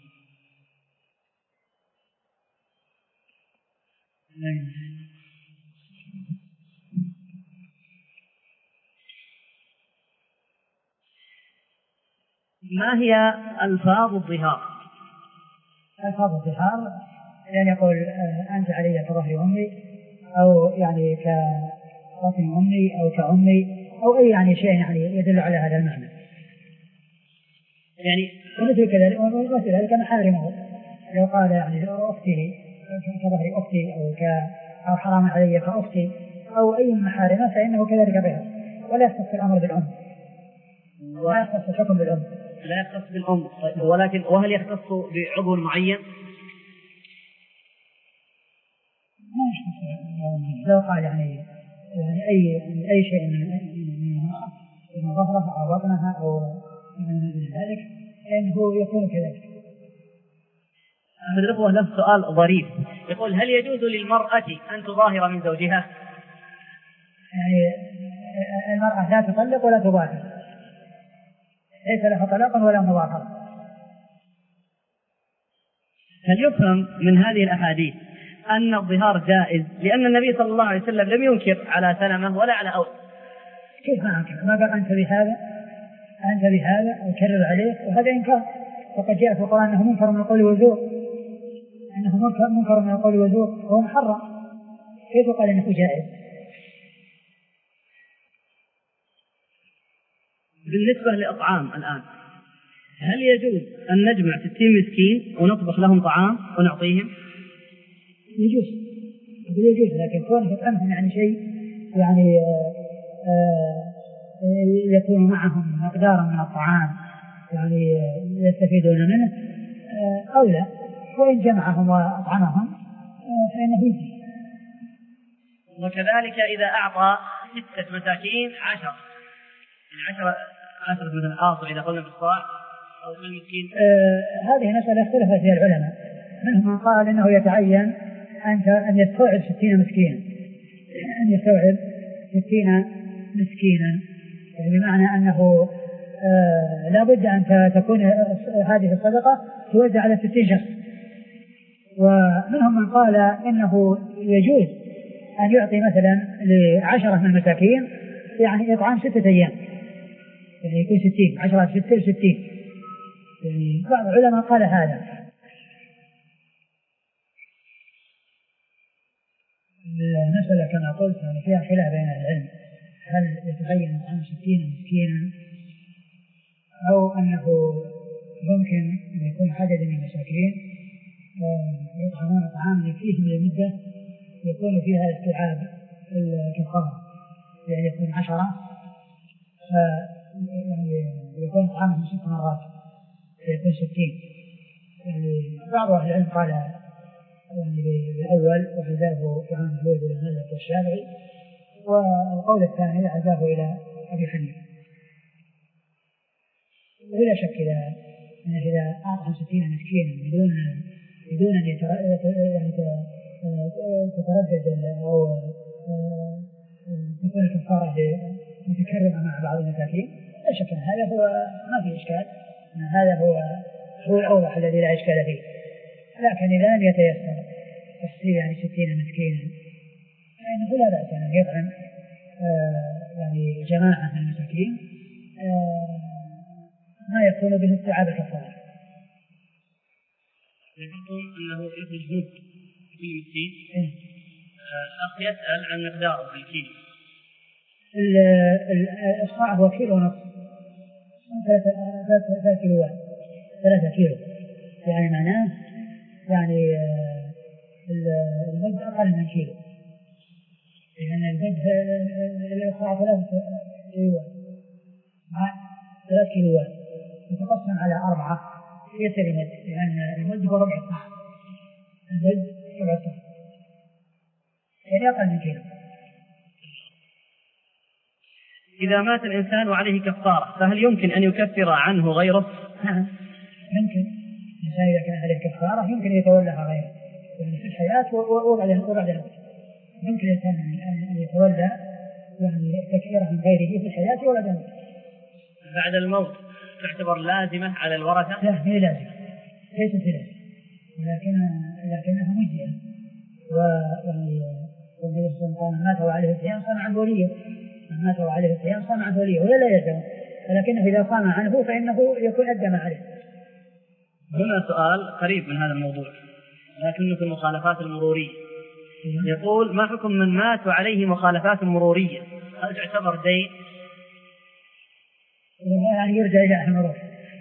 ما هي ألفاظ الظهار؟ ألفاظ الظهار يعني يقول أنت علي كظهر أمي أو يعني كبطن أمي أو كأمي أو أي يعني شيء يعني يدل على هذا المعنى. يعني ومثل كذلك ومثل ذلك محارمه لو قال يعني أختي كظهر أختي أو ك أو حرام علي كأختي أو أي محارمة فإنه كذلك ظهر ولا يختص الأمر بالأم ولا يختص الحكم بالأم لا يختص بالأم. ولكن وهل يختص بعضو معين؟ ما يختص لو قال يعني يعني أي أي شيء من من ظهرها أو بطنها أو من ذلك فإنه يكون كذلك. أحد الأخوة له سؤال ظريف يقول هل يجوز للمرأة أن تظاهر من زوجها؟ يعني المرأة لا تطلق ولا تظاهر ليس لها طلاق ولا مظاهرة. هل يفهم من هذه الأحاديث أن الظهار جائز لأن النبي صلى الله عليه وسلم لم ينكر على سلمة ولا على أوس؟ كيف ما أنكر؟ ما قال أنت بهذا أنت بهذا وكرر عليه وهذا إنكار. وقد جاء في القرآن أنه منكر من القول والزور أنه منكر من القول والزور وهو محرم كيف قال أنه جائز؟ بالنسبة للأطعام الآن هل يجوز أن نجمع ستين مسكين ونطبخ لهم طعام ونعطيهم؟ يجوز يجوز لكن كونه يطعمهم يعني شيء يعني آآ آآ يكون معهم مقدار من الطعام يعني يستفيدون منه أو لا وإن جمعهم وأطعمهم فإنه يجوز. وكذلك إذا أعطى ستة مساكين عشر عشرة عشرة مثلا آصع إذا قلنا بالصاع أو المسكين. آه هذه مسألة اختلفت فيها العلماء منهم من قال إنه يتعين أن أن يستوعب ستين مسكينا أن يستوعب ستين مسكينا يعني بمعنى أنه آه لا بد أن تكون هذه الصدقة توزع على ستين شخص. ومنهم من قال إنه يجوز أن يعطي مثلا لعشرة من المساكين يعني إطعام ستة أيام يعني يكون ستين عشرة ستة ستين يعني بعض العلماء قال هذا. المسألة كما قلت يعني فيها خلاف بين العلم هل يتبين عن ستين مسكينا أو أنه ممكن أن يكون عدد من المساكين يطعمون طعاما يكفيهم لمدة يكون فيها استيعاب الكفارة يعني يكون عشرة يعني يكون طعامهم ست مرات يكون ستين يعني بعض أهل العلم قال يعني بالأول وعزاه في عام الهود إلى مالك والشافعي والقول الثاني عزاه إلى أبي حنيفة. ولا شك إذا أنه إذا أطعم ستين مسكينا بدون بدون أن يعني تتردد أو تكون الكفارة متكررة مع بعض المساكين، لا شك أن هذا هو ما في إشكال، أن هذا هو هو الأوضح الذي لا إشكال فيه. لكن إذا لم يتيسر تحصيل يعني ستين مسكينا فإنه لا بأس أن يطعم يعني جماعة من المساكين ما يكون به استيعاب الكفارة. ذكرتم أنه يخرج مد في مسكين. الأخ يسأل عن مقداره بالكيلو. الإصبع هو كيلو ونصف، ثلاثة كيلوات، ثلاثة كيلو، يعني معناه يعني المد أقل من كيلو، لأن يعني المد الإصبع ثلاثة كيلوات مع ثلاث كيلوات يتقسم على أربعة يصير المد، لأن المد هو ربع الصح، المد ربع الصح يعني أقل من كيلو. إذا مات الإنسان وعليه كفارة فهل يمكن أن يكفر عنه غيره؟ نعم يمكن، الإنسان إذا كان عليه كفارة يمكن يتولها غيره، يعني في الحياة وبعد الموت يمكن الإنسان أن يتولى يعني تكفير عن غيره في الحياة وبعد الموت. بعد الموت تعتبر لازمة على الورثة؟ لا هي لازمة، ليست لازمة، ولكن لكنها مجزئة. ويعني والنبي صلى الله عليه وسلم مات وعليه الصيام صام عن وليه، من مات وعليه الصيام صام عن وليه ولا لا يلزم، ولكنه إذا صام عنه فإنه يكون أدى ما عليه. هنا سؤال قريب من هذا الموضوع لكنه في المخالفات المرورية. يقول: ما حكم من مات وعليه مخالفات مرورية؟ هل تعتبر دين؟ يعني يرجع إلى المرور.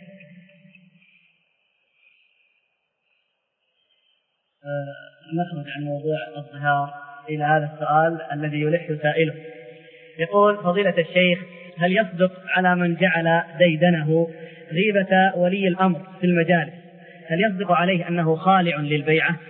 نخرج عن موضوع الظهار إلى هذا السؤال الذي يلح سائله. يقول: فضيلة الشيخ، هل يصدق على من جعل ديدنه غيبة ولي الأمر في المجالس، هل يصدق عليه أنه خالع للبيعة؟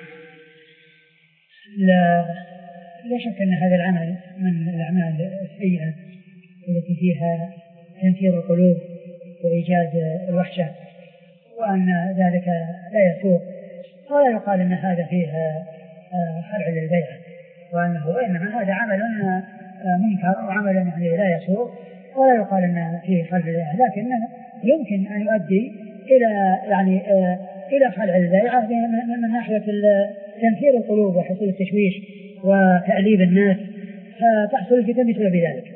لا لا شك أن هذا العمل من الأعمال السيئة التي فيها تنفير القلوب وإيجاد الوحشة، وأن ذلك لا يسوق، ولا يقال أن هذا فيه خلع للبيعة، وأنه وإنما هذا عمل منكر وعمل يعني لا يسوق، ولا يقال أن فيه خلع للبيعة، لكنه يمكن أن يؤدي إلى يعني إلى خلع البيعة من ناحية تنفير القلوب وحصول التشويش وتأليب الناس، فتحصل الفتن بسبب ذلك.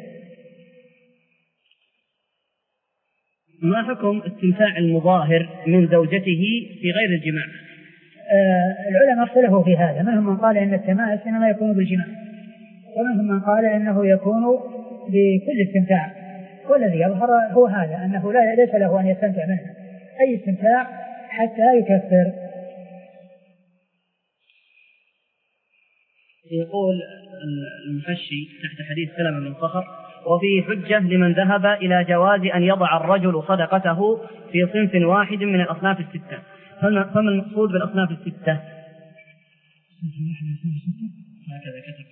ما حكم استمتاع المظاهر من زوجته في غير الجماع؟ آه العلماء اختلفوا في هذا، منهم من قال إن التماس إنما يكون بالجماع، ومنهم من قال إنه يكون بكل استمتاع، والذي يظهر هو هذا، أنه لا ليس له أن يستمتع منها أي استمتاع حتى يكفر. يقول المحشي تحت حديث سلمة بن صخر: وفيه حجة لمن ذهب إلى جواز أن يضع الرجل صدقته في صنف واحد من الأصناف الستة، فما المقصود بالأصناف الستة؟ هكذا كتب.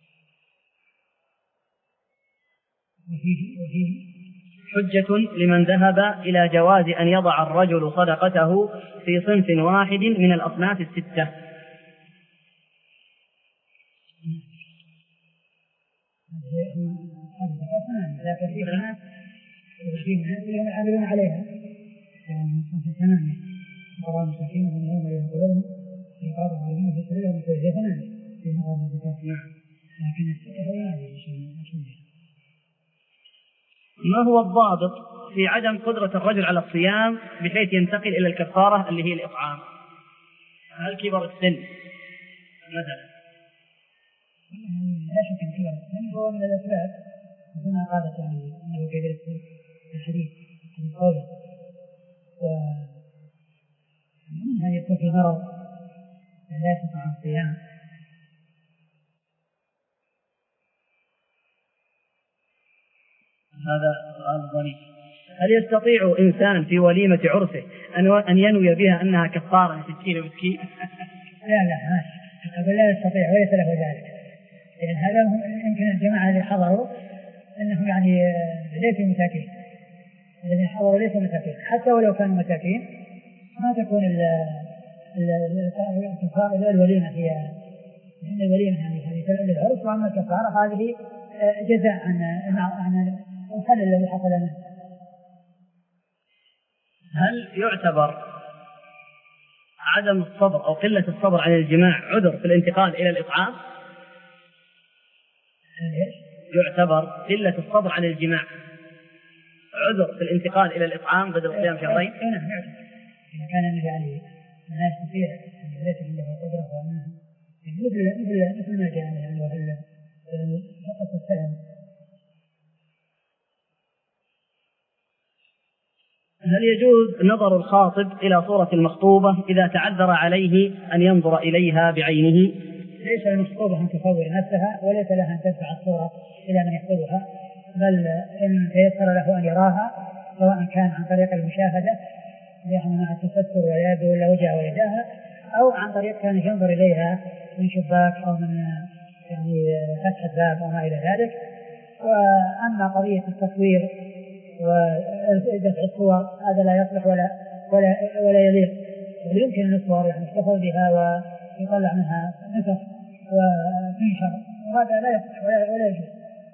وفيه وفيه حجة لمن ذهب إلى جواز أن يضع الرجل صدقته في صنف واحد من الأصناف الستة. لكن في ناس في ناس يعملون عليها، يعني صنف ثمانية قرار مساكين من يوم يقولون في قرار عليهم في سبيل المساجين ثمانية في مقام الزكاة. نعم. لكن الستة هي هذه شيء. ما هو الضابط في عدم قدرة الرجل على الصيام بحيث ينتقل إلى الكفارة اللي هي الإطعام؟ هل كبر السن مثلا؟ لا شك أن كبر السن هو من الأسباب، كما قالت يعني أنه كبر السن في الحديث عن قوله، ومنها يكون في مرض لا يستطيع الصيام. هذا سؤال ظريف. هل يستطيع إنسان في وليمة عرسه أن ينوي بها أنها كفارة لستين مسكين؟ لا لا أقول لا يستطيع وليس له ذلك، لأن هذا يمكن الجماعة اللي حضروا أنهم يعني ليسوا مساكين، الذين حضروا ليسوا مساكين، حتى ولو كانوا مساكين ما تكون الوليمة هي الوليمة يعني هذه للعرس، وأما الكفارة هذه جزاء عن عن الخلل الذي حصل منه. هل يعتبر عدم الصبر أو قلة الصبر عن الجماع عذر في الانتقال إلى الإطعام؟ يعتبر قلة الصبر عن الجماع عذر في الانتقال إلى الإطعام بدل صيام شهرين؟ نعم يعتبر. إذا كان يعني لا يستطيع أن ليس عنده قدرة وأنه مثل مثل مثل ما كان يعني وهل فقط السلام. هل يجوز نظر الخاطب إلى صورة المخطوبة إذا تعذر عليه أن ينظر إليها بعينه؟ ليس المخطوبة أن تصور نفسها، وليس لها أن تدفع الصورة إلى من يخطبها، بل إن تيسر له أن يراها سواء كان عن طريق المشاهدة يعني مع التستر واليد ولا وجهها ويداها، أو عن طريق كان ينظر إليها من شباك أو من يعني فتحة باب أو ما إلى ذلك. وأما قضية التصوير ودفع الصور هذا لا يصلح ولا ولا ولا يليق. يمكن أن يصور يعني يحتفظ بها ويطلع منها نسخ وتنشر، وهذا لا يصلح ولا ولا يجوز.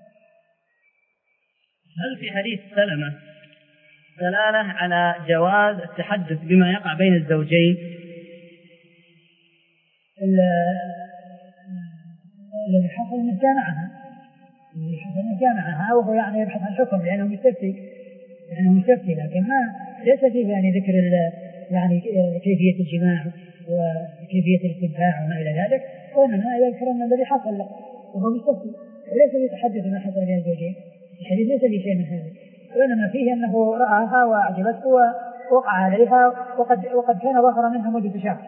هل في حديث سلمة دلالة على جواز التحدث بما يقع بين الزوجين؟ الذي حصل من جامعها الذي حصل من جامعها وهو يعني يبحث عن حكم لأنه مستفتي لأنه مستفتي لكن ما ليس فيه يعني ذكر يعني كيفية الجماع وكيفية الاستمتاع وما إلى ذلك، وإنما يذكر أن الذي حصل له وهو مستفتي وليس يتحدث ما حصل بين الزوجين. الحديث ليس فيه شيء من هذا، وإنما فيه أنه رآها وأعجبته ووقع عليها وقد وقد كان ظهر منها مدة شهر.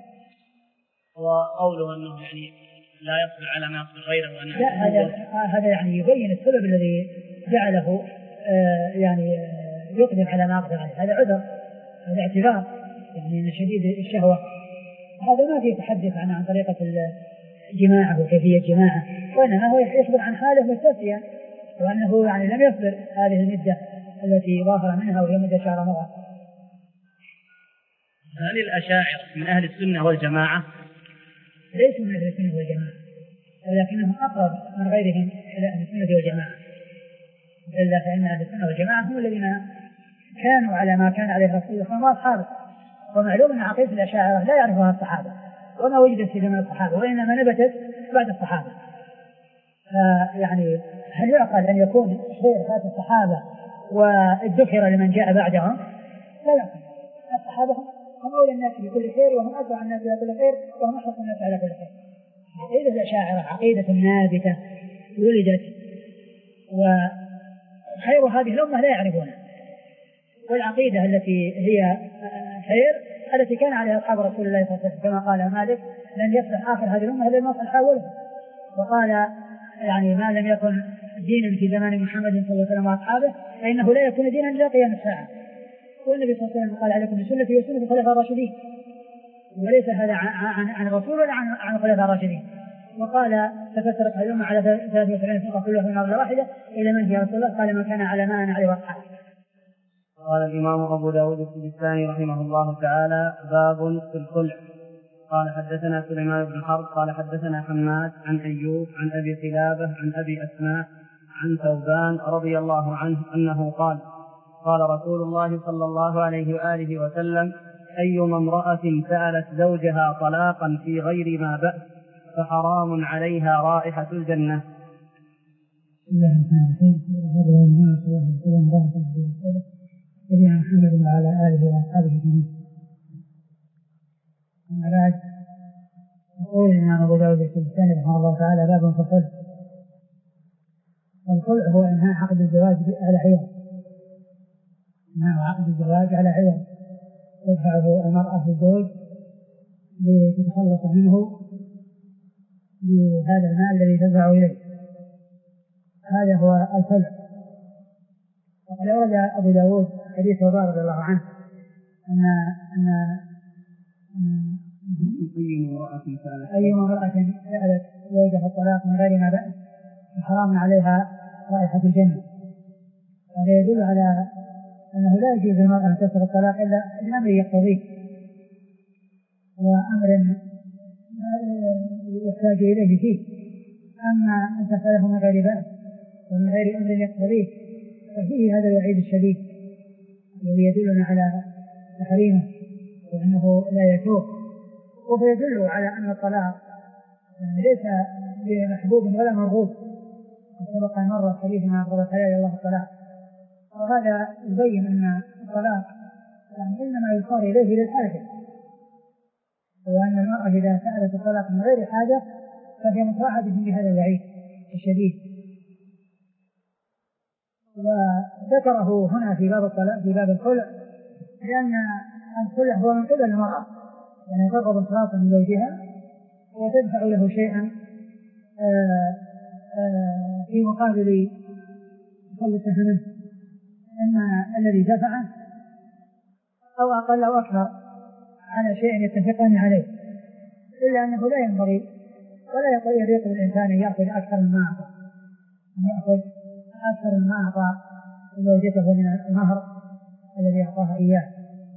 وقوله أنه يعني لا يصبر على ما يصبر غيره وأنه لا هذا هذا يعني يبين السبب الذي جعله آه يعني يقدم على ما أقدم عليه، هذا عذر، هذا اعتذار يعني من شديد الشهوة. هذا ما فيه تحدث عنه عن طريقة الجماعة وكيفية جماعة، وإنما هو يخبر عن حاله مستفتيا وأنه يعني لم يصبر هذه المدة التي ظاهر منها وهي مدة شهر مرة. هل الأشاعرة من أهل السنة والجماعة؟ ليسوا من أهل السنة والجماعة، ولكنهم أقرب من غيرهم إلى أهل السنة والجماعة، إلا فإن أهل السنة والجماعة هم الذين كانوا على ما كان عليه رسول الله صلى الله عليه وسلم وأصحابه. ومعلوم أن عقيدة الأشاعرة لا يعرفها الصحابة وما وجدت في زمن الصحابة، وإنما نبتت بعد الصحابة. فيعني هل يعقل أن يكون خير فات الصحابة والذكر لمن جاء بعدهم؟ لا يعقل. الصحابة هم أولى الناس بكل خير وهم أسرع الناس على كل خير وهم أحرص الناس على كل خير. عقيدة الأشاعرة عقيدة نابتة ولدت، وخير هذه الأمة لا يعرفونها، والعقيدة التي هي خير التي كان عليها أصحاب رسول الله صلى الله عليه وسلم، كما قال مالك لن يصلح آخر هذه الأمة إلا المصلح أولها. وقال يعني ما لم يكن دينا في زمان محمد صلى الله عليه وسلم وأصحابه فإنه لا يكون دينا إلى قيام الساعة. والنبي صلى الله عليه وسلم قال عليكم بسنتي وسنة الخلفاء الراشدين، وليس هذا عن عن الرسول ولا عن عن الخلفاء الراشدين. وقال تفترق الأمة على ثلاث وسبعين فرقة كلها في النار واحدة إلى من هي رسول الله؟ قال من كان على ما أنا عليه وأصحابه. قال الإمام أبو داود السجستاني رحمه الله تعالى: باب في الخلع. قال حدثنا سليمان بن حرب قال حدثنا حماد عن أيوب عن أبي قلابة عن أبي أسماء عن ثوبان رضي الله عنه أنه قال: قال رسول الله صلى الله عليه وآله وسلم: أيما امرأة سألت زوجها طلاقا في غير ما بأس فحرام عليها رائحة الجنة. سيدنا محمد وعلى آله وأصحابه أجمعين. أما بعد، يقول الإمام أبو داود السجستاني رحمه الله تعالى: باب في الخلع. والخلع هو إنهاء عقد الزواج على عوض، إنهاء عقد الزواج على عوض تدفعه المرأة للزوج لتتخلص منه بهذا المال الذي تدفع إليه، هذا هو الخلع. وقد أورد أبو داود حديث ثوبان رضي الله عنه أن أن أي امرأة سألت زوجها الطلاق من غير ما بأس فحرام عليها رائحة الجنة. هذا يدل على أنه لا يجوز للمرأة أن تسأل الطلاق إلا الأمر يقتضيه، وأمر يحتاج إليه فيه. أما أن تسأله من غير بأس ومن غير أمر يقتضيه ففيه هذا الوعيد الشديد الذي يدلنا على تحريمه وأنه لا يتوب، ويدل على أن الطلاق يعني ليس بمحبوب ولا مرغوب. سبق أن مر الحديث مع أفضل الحلال الله الطلاق، وهذا يبين أن الطلاق يعني إنما يصار إليه للحاجة، وأن المرأة إذا سألت الطلاق من غير حاجة فهي مصاحبة بهذا الوعيد الشديد. وذكره هنا في باب الطلاق في باب الخلع لأن الخلع هو من قبل المرأة، يعني ترغب الخلاص من زوجها وتدفع له شيئا آآ آآ في مقابل تخلصها منه، إما الذي دفعه أو أقل أو أكثر على شيء يتفقان عليه، إلا أنه لا ينبغي ولا يليق بالإنسان أن يأخذ أكثر مما أعطى، أن يأخذ أكثر مما أعطى زوجته من المهر الذي أعطاها إياه.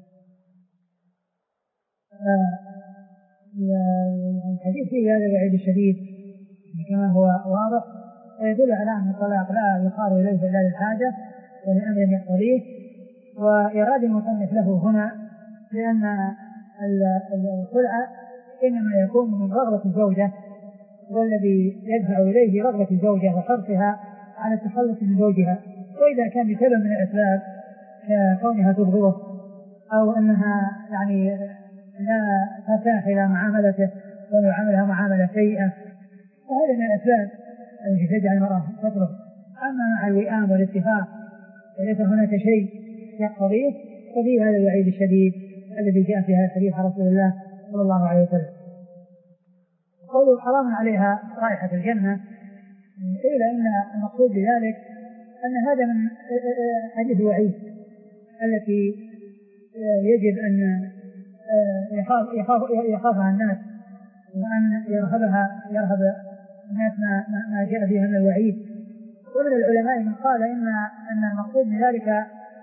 الحديث فيه هذا الوعيد الشديد كما هو واضح، ويدل على أن الطلاق لا يصار إليه إلا للحاجة ولأمر يقتضيه. وإراد المصنف له هنا لأن الخلع إنما يكون من رغبة الزوجة، والذي يدفع إليه رغبة الزوجة وحرصها على التخلص من زوجها، وإذا كان بسبب من الأسباب كونها تبغضه أو أنها يعني لا ترتاح إلى معاملته ويعاملها معاملة سيئة، فهذا من الأسباب التي تجعل المرأة تطلب. أما مع الوئام والاتفاق وليس هناك شيء يقتضيه ففيه هذا الوعيد الشديد الذي جاء في هذا الحديث عن رسول الله صلى الله عليه وسلم. قوله حرام عليها رائحة الجنة، قيل إن المقصود بذلك أن هذا من حديث الوعيد التي يجب أن يخاف يخاف يخافها الناس، وأن يرهبها يرهب الناس ما ما جاء فيها من الوعيد. ومن العلماء من قال إن أن المقصود بذلك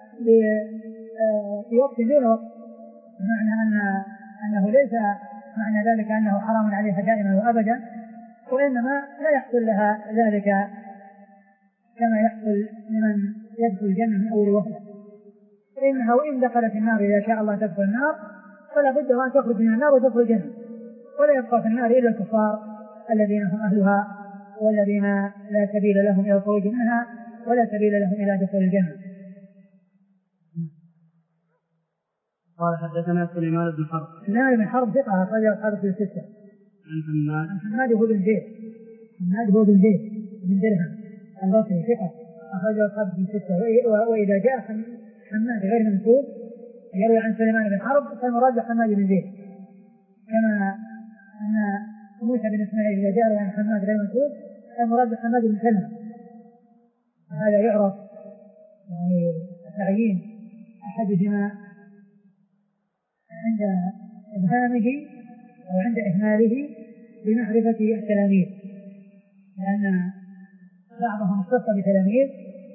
في وقت دون وقت، بمعنى أن أنه ليس معنى ذلك أنه حرام عليها دائما وأبدا، وإنما لا يحصل لها ذلك كما يحصل لمن يدخل الجنة من أول وهلة، فإنها وإن دخلت النار إذا شاء الله تدخل النار فلا بد أن تخرج من النار وتدخل الجنة، ولا يبقى في النار إلا الكفار الذين هم أهلها والذين لا سبيل لهم إلى الخروج منها ولا سبيل لهم إلى دخول الجنة. قال حدثنا سليمان بن حرب. سليمان بن حرب ثقة أخرجه أصحاب في الستة. عن حماد. عن حماد هو بن زيد. حماد هو بن زيد بن درهم البصري ثقة أخرجه أصحاب في الستة. وإذا جاء حماد غير منسوب يروي عن سليمان بن حرب فالمراد حماد بن زيد، كما أن موسى بن إسماعيل إذا جاء عن حماد غير منسوب المراد حماد بن سلمة. هذا يعرف يعني تعيين أحدهما عند إبهامه أو عند إهماله بمعرفة التلاميذ، لأن بعضهم اختص بتلاميذ،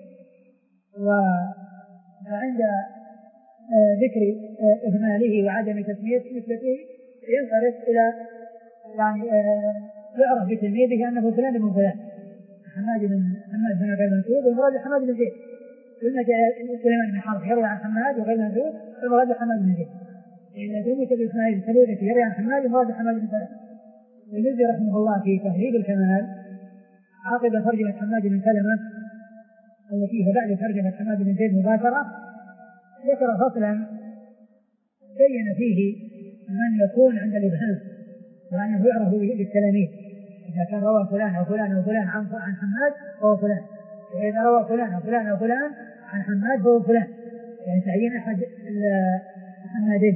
وعند ذكر إهماله وعدم تسمية نسبته ينصرف إلى يعني يعرف بتلميذه أنه فلان بن فلان. حماد بن حماد بن غير منسوب والمراد حماد بن زيد. قلنا جاء سليمان بن حرب يروي عن حماد وغير منسوب المراد حماد بن زيد. إذا جاء موسى بن إسماعيل سليمان يروي عن حماد المراد حماد بن سلمة. المزي رحمه الله في تهذيب الكمال عقب ترجمة حماد بن سلمة التي هي بعد ترجمة حماد بن زيد مباشرة ذكر فصلا بين فيه من يكون عند الإبهام وأنه يعرف بالتلاميذ، إذا كان روى فلان أو فلان أو فلان عن عن حماد فهو فلان، وإذا روى فلان أو فلان أو فلان عن حماد فهو فلان، يعني تعيين أحد الحمادين.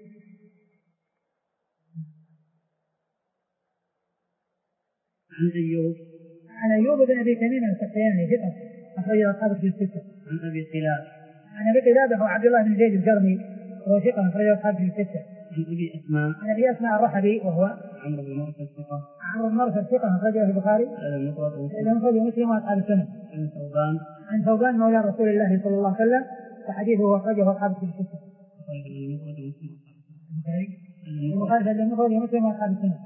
عن أيوب. عن أيوب بن أبي تميم السختياني ثقة أخرجه أصحابه في الستة. عن أبي قلابة. عن أبي قلابة هو عبد الله بن زيد الجرمي وهو ثقة أخرجه أصحابه في الستة. عن أبي أسماء. عن أبي أسماء الرحبي وهو عمرو بن مرثد ثقة. عمرو بن مرثد ثقة أخرجه البخاري. المفرد ومسلم وأصحاب السنن. عن ثوبان. عن ثوبان مولى رسول الله صلى الله عليه وسلم وحديثه أخرجه أصحاب الكتب الستة. المخالفة للمفرد ومسلم وأصحاب السنة.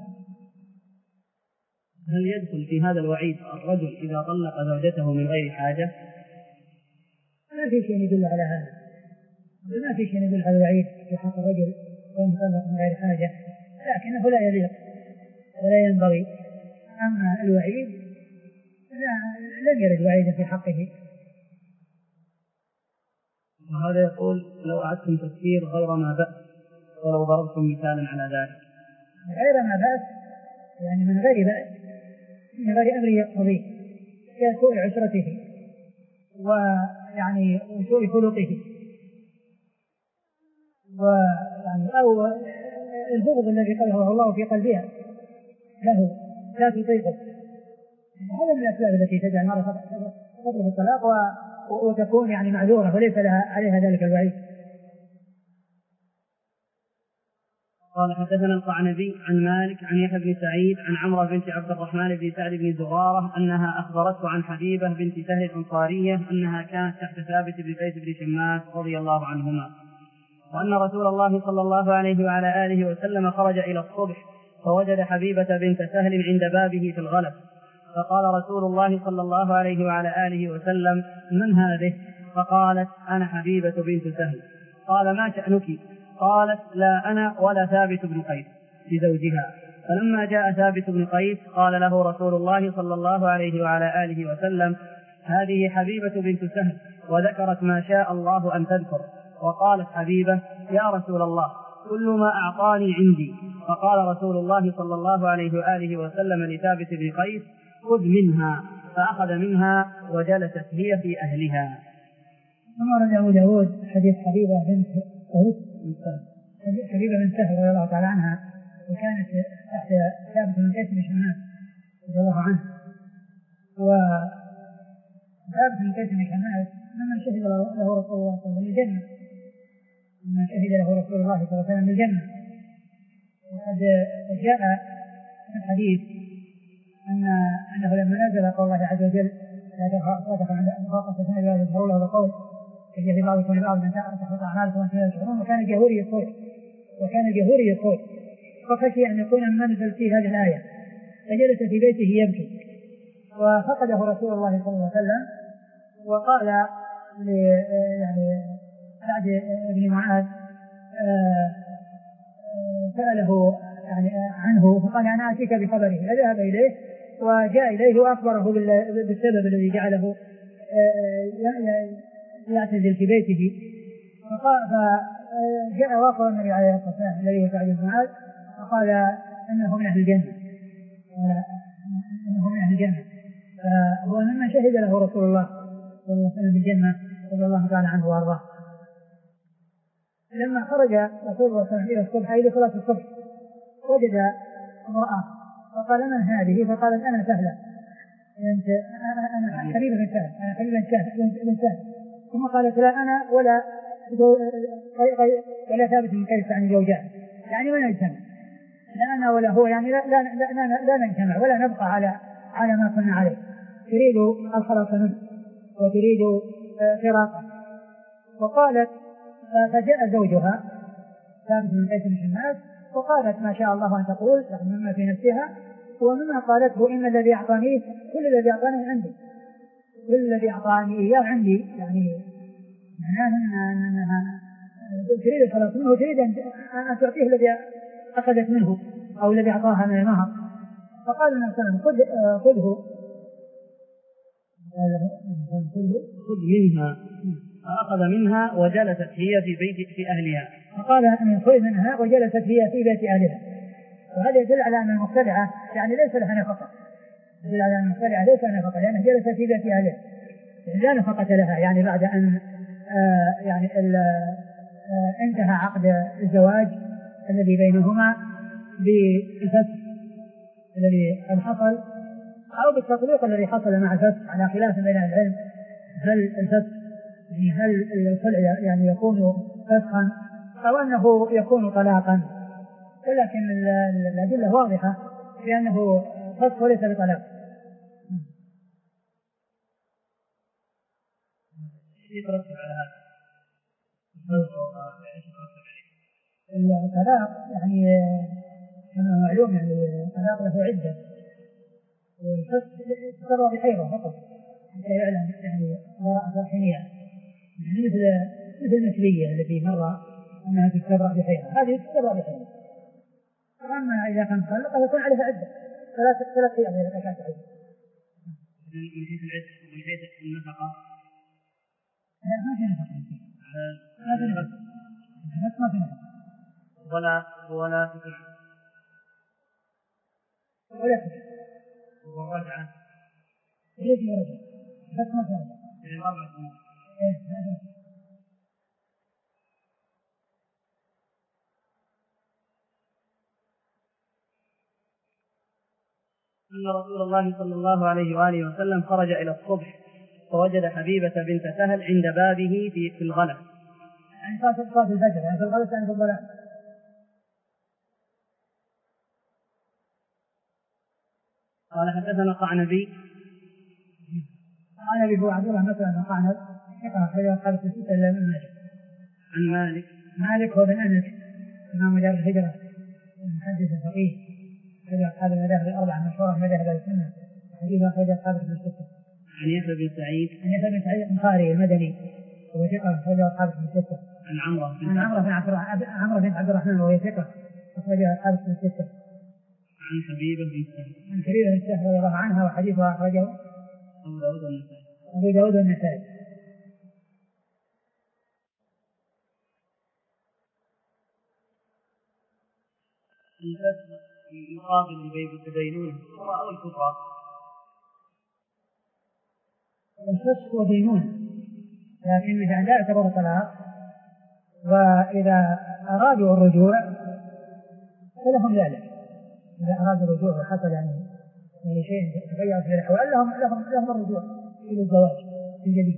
هل يدخل في هذا الوعيد الرجل إذا طلق زوجته من غير حاجة؟ ما في شيء يدل على هذا، ما في شيء يدل على الوعيد في حق الرجل وأن يطلق من غير حاجة، لكنه لا يليق ولا ينبغي. أما الوعيد لا لم يرد وعيدا في حقه. وهذا يقول لو أعدتم تفسير غير ما بأس ولو ضربتم مثالا على ذلك. غير ما بأس يعني من غير بأس، من غير أمر يقتضيه كسوء عشرته ويعني وسوء خلقه ويعني أو البغض الذي قذفه الله في قلبها له لا تطيقه. هذا من الأسباب التي تجعل المرأة تطلب الطلاق وتكون يعني معذورة وليس لها عليها ذلك الوعيد. قال حدثنا القعنبي عن مالك عن يحيى بن سعيد عن عمرة بنت عبد الرحمن بن سعد بن زرارة أنها أخبرته عن حبيبة بنت سهل الأنصارية أنها كانت تحت ثابت بن قيس بن شماس رضي الله عنهما، وأن رسول الله صلى الله عليه وعلى آله وسلم خرج إلى الصبح فوجد حبيبة بنت سهل عند بابه في الغلس، فقال رسول الله صلى الله عليه وعلى آله وسلم: من هذه؟ فقالت: أنا حبيبة بنت سهل. قال: ما شأنك؟ قالت: لا أنا ولا ثابت بن قيس لزوجها. فلما جاء ثابت بن قيس قال له رسول الله صلى الله عليه وعلى آله وسلم: هذه حبيبة بنت سهل، وذكرت ما شاء الله أن تذكر. وقالت حبيبة: يا رسول الله، كل ما أعطاني عندي. فقال رسول الله صلى الله عليه وآله وسلم لثابت بن قيس: خذ منها. فأخذ منها وجلست هي في أهلها. ثم رجع أبو داود حديث حبيبة بنت حبيبة بنت سهل رضي الله تعالى عنها، وكانت تحت ثابت بن قيس بن شماس رضي الله عنه. وثابت بن قيس بن شماس ممن شهد له رسول الله صلى الله عليه وسلم الجنة، ممن شهد له رسول الله صلى الله عليه وسلم الجنة. وقد جاء في الحديث أن أنه لما نزل قول الله عز وجل: لا ترفعوا أصواتكم عند فوق السماء ولا تجهروا له بالقول كجهر بعضكم لبعض أن تحبط أعمالكم وأنتم لا تشعرون، وكان جهوري الصوت وكان جهوري الصوت فخشي أن يكون مما نزل فيه هذه الآية، فجلس في بيته يبكي. وفقده رسول الله صلى الله عليه وسلم وقال يعني سعد بن معاذ سأله يعني عنه فقال: أنا أتيك بخبره. فذهب إليه وجاء إليه وأخبره بالسبب الذي جعله يعتزل في بيته. فجاء واقع النبي عليه الصلاة والسلام الذي هو سعد بن معاذ فقال إنه من أهل الجنة، إنه من أهل الجنة، فهو ممن شهد له رسول الله صلى الله عليه وسلم بالجنة رضي الله تعالى عنه وأرضاه. لما خرج رسول الله صلى الله عليه وسلم إلى الصبح إلى صلاة الصبح وجد امرأة فقال: من هذه؟ فقالت: أنا سهلة، أنا حبيبة بن سهل، أنا حبيبة بن سهل. ثم قالت: لا أنا ولا ولا ثابت بن قيس عن زوجها، يعني ما نجتمع، لا أنا ولا هو، يعني لا لا لا, لا, لا نجتمع ولا نبقى على على ما كنا عليه. تريد الخلاص منه وتريد فراقه. وقالت: فجاء زوجها ثابت بن قيس بن شماس وقالت ما شاء الله أن تقول مما في نفسها ومما قالته: إن الذي أعطانيه كل الذي أعطانيه عندي، كل الذي أعطاني إياه عندي، يعني معناه أنها تريد الخلاص منه وتريد أن تعطيه الذي أخذت منه أو الذي أعطاها من المهر. فقال النبي صلى الله عليه وسلم: خذه خذ منها. فأخذ منها وجلست هي في بيت في أهلها. فقال أن خذ منها وجلست هي في بيت أهلها. وهذا يدل على أن المبتدعة يعني ليس لها نفقة، يدل على أن المبتدعة ليس لها نفقة لأنها جلست في بيت أهلها، لا نفقة لها، يعني بعد أن آه يعني آه انتهى عقد الزواج الذي بينهما بالفسخ الذي قد حصل أو بالتطليق الذي حصل مع الفسخ، على خلاف بين العلم هل الفسخ يعني هل الخلع يعني يكون فسخا أو أنه يكون طلاقا، ولكن الأدلة واضحة بأنه فسخ وليس بطلاق. يترتب على هذا الطلاق يعني كما معلوم يعني الطلاق له عدة، والفسخ تسرى بحيرة فقط حتى يعلم يعني براءة حنية، يعني مثل مثل المثلية التي مر أنها تتبرع بحيرة، هذه تتبرع بحيرة. أما إذا كان طلقة يكون عليها عدة ثلاث ثلاث أيام إذا كانت عدة. من حيث العدة ومن حيث النفقة؟ لا ما في نفقة، ما في نفقة، بس ما في نفقة ولا ولا تكون ولا تكون والرجعة ليش يرجع بس ما في رجعة من أربعة أمور. إيه هذا أن رسول الله صلى الله عليه وآله وسلم خرج إلى الصبح فوجد حبيبة بنت سهل عند بابه في في الغلة. يعني صلاة صلاة الفجر يعني في الغلة يعني في الظلام. قال حدثنا قعنبي. قعنبي هو عبد الله مثلا قعنب يقرأ خير قال في ستة إلا من ماجه. عن مالك. مالك هو بن أنس إمام دار الهجرة المحدث الفقيه خير أصحاب المذاهب الأربعة مشهورة مذاهب السنة حديث خير أصحاب الستة. عن يحيى بن سعيد. عن يحيى بن سعيد الأنصاري المدني وهو ثقة خير أصحاب الستة. عن عمرو. عن عمرو بن عبد عمرو بن عبد الرحمن وهو ثقة خير أصحاب الستة. عن حبيبة بن سهل. عن حبيبة بن سهل رضي الله عنها وحديثها أخرجه أبو داود والنسائي. أبو داود والنسائي. الفسق يقابل الدينونة أو الكفار. الفسق ودينونة، لكن إذا لا يعتبر طلاق وإذا أرادوا الرجوع فلهم ذلك. إذا أرادوا الرجوع وحصل يعني يعني شيء تغير في الأحوال لهم لهم لهم الرجوع إلى الزواج من جديد.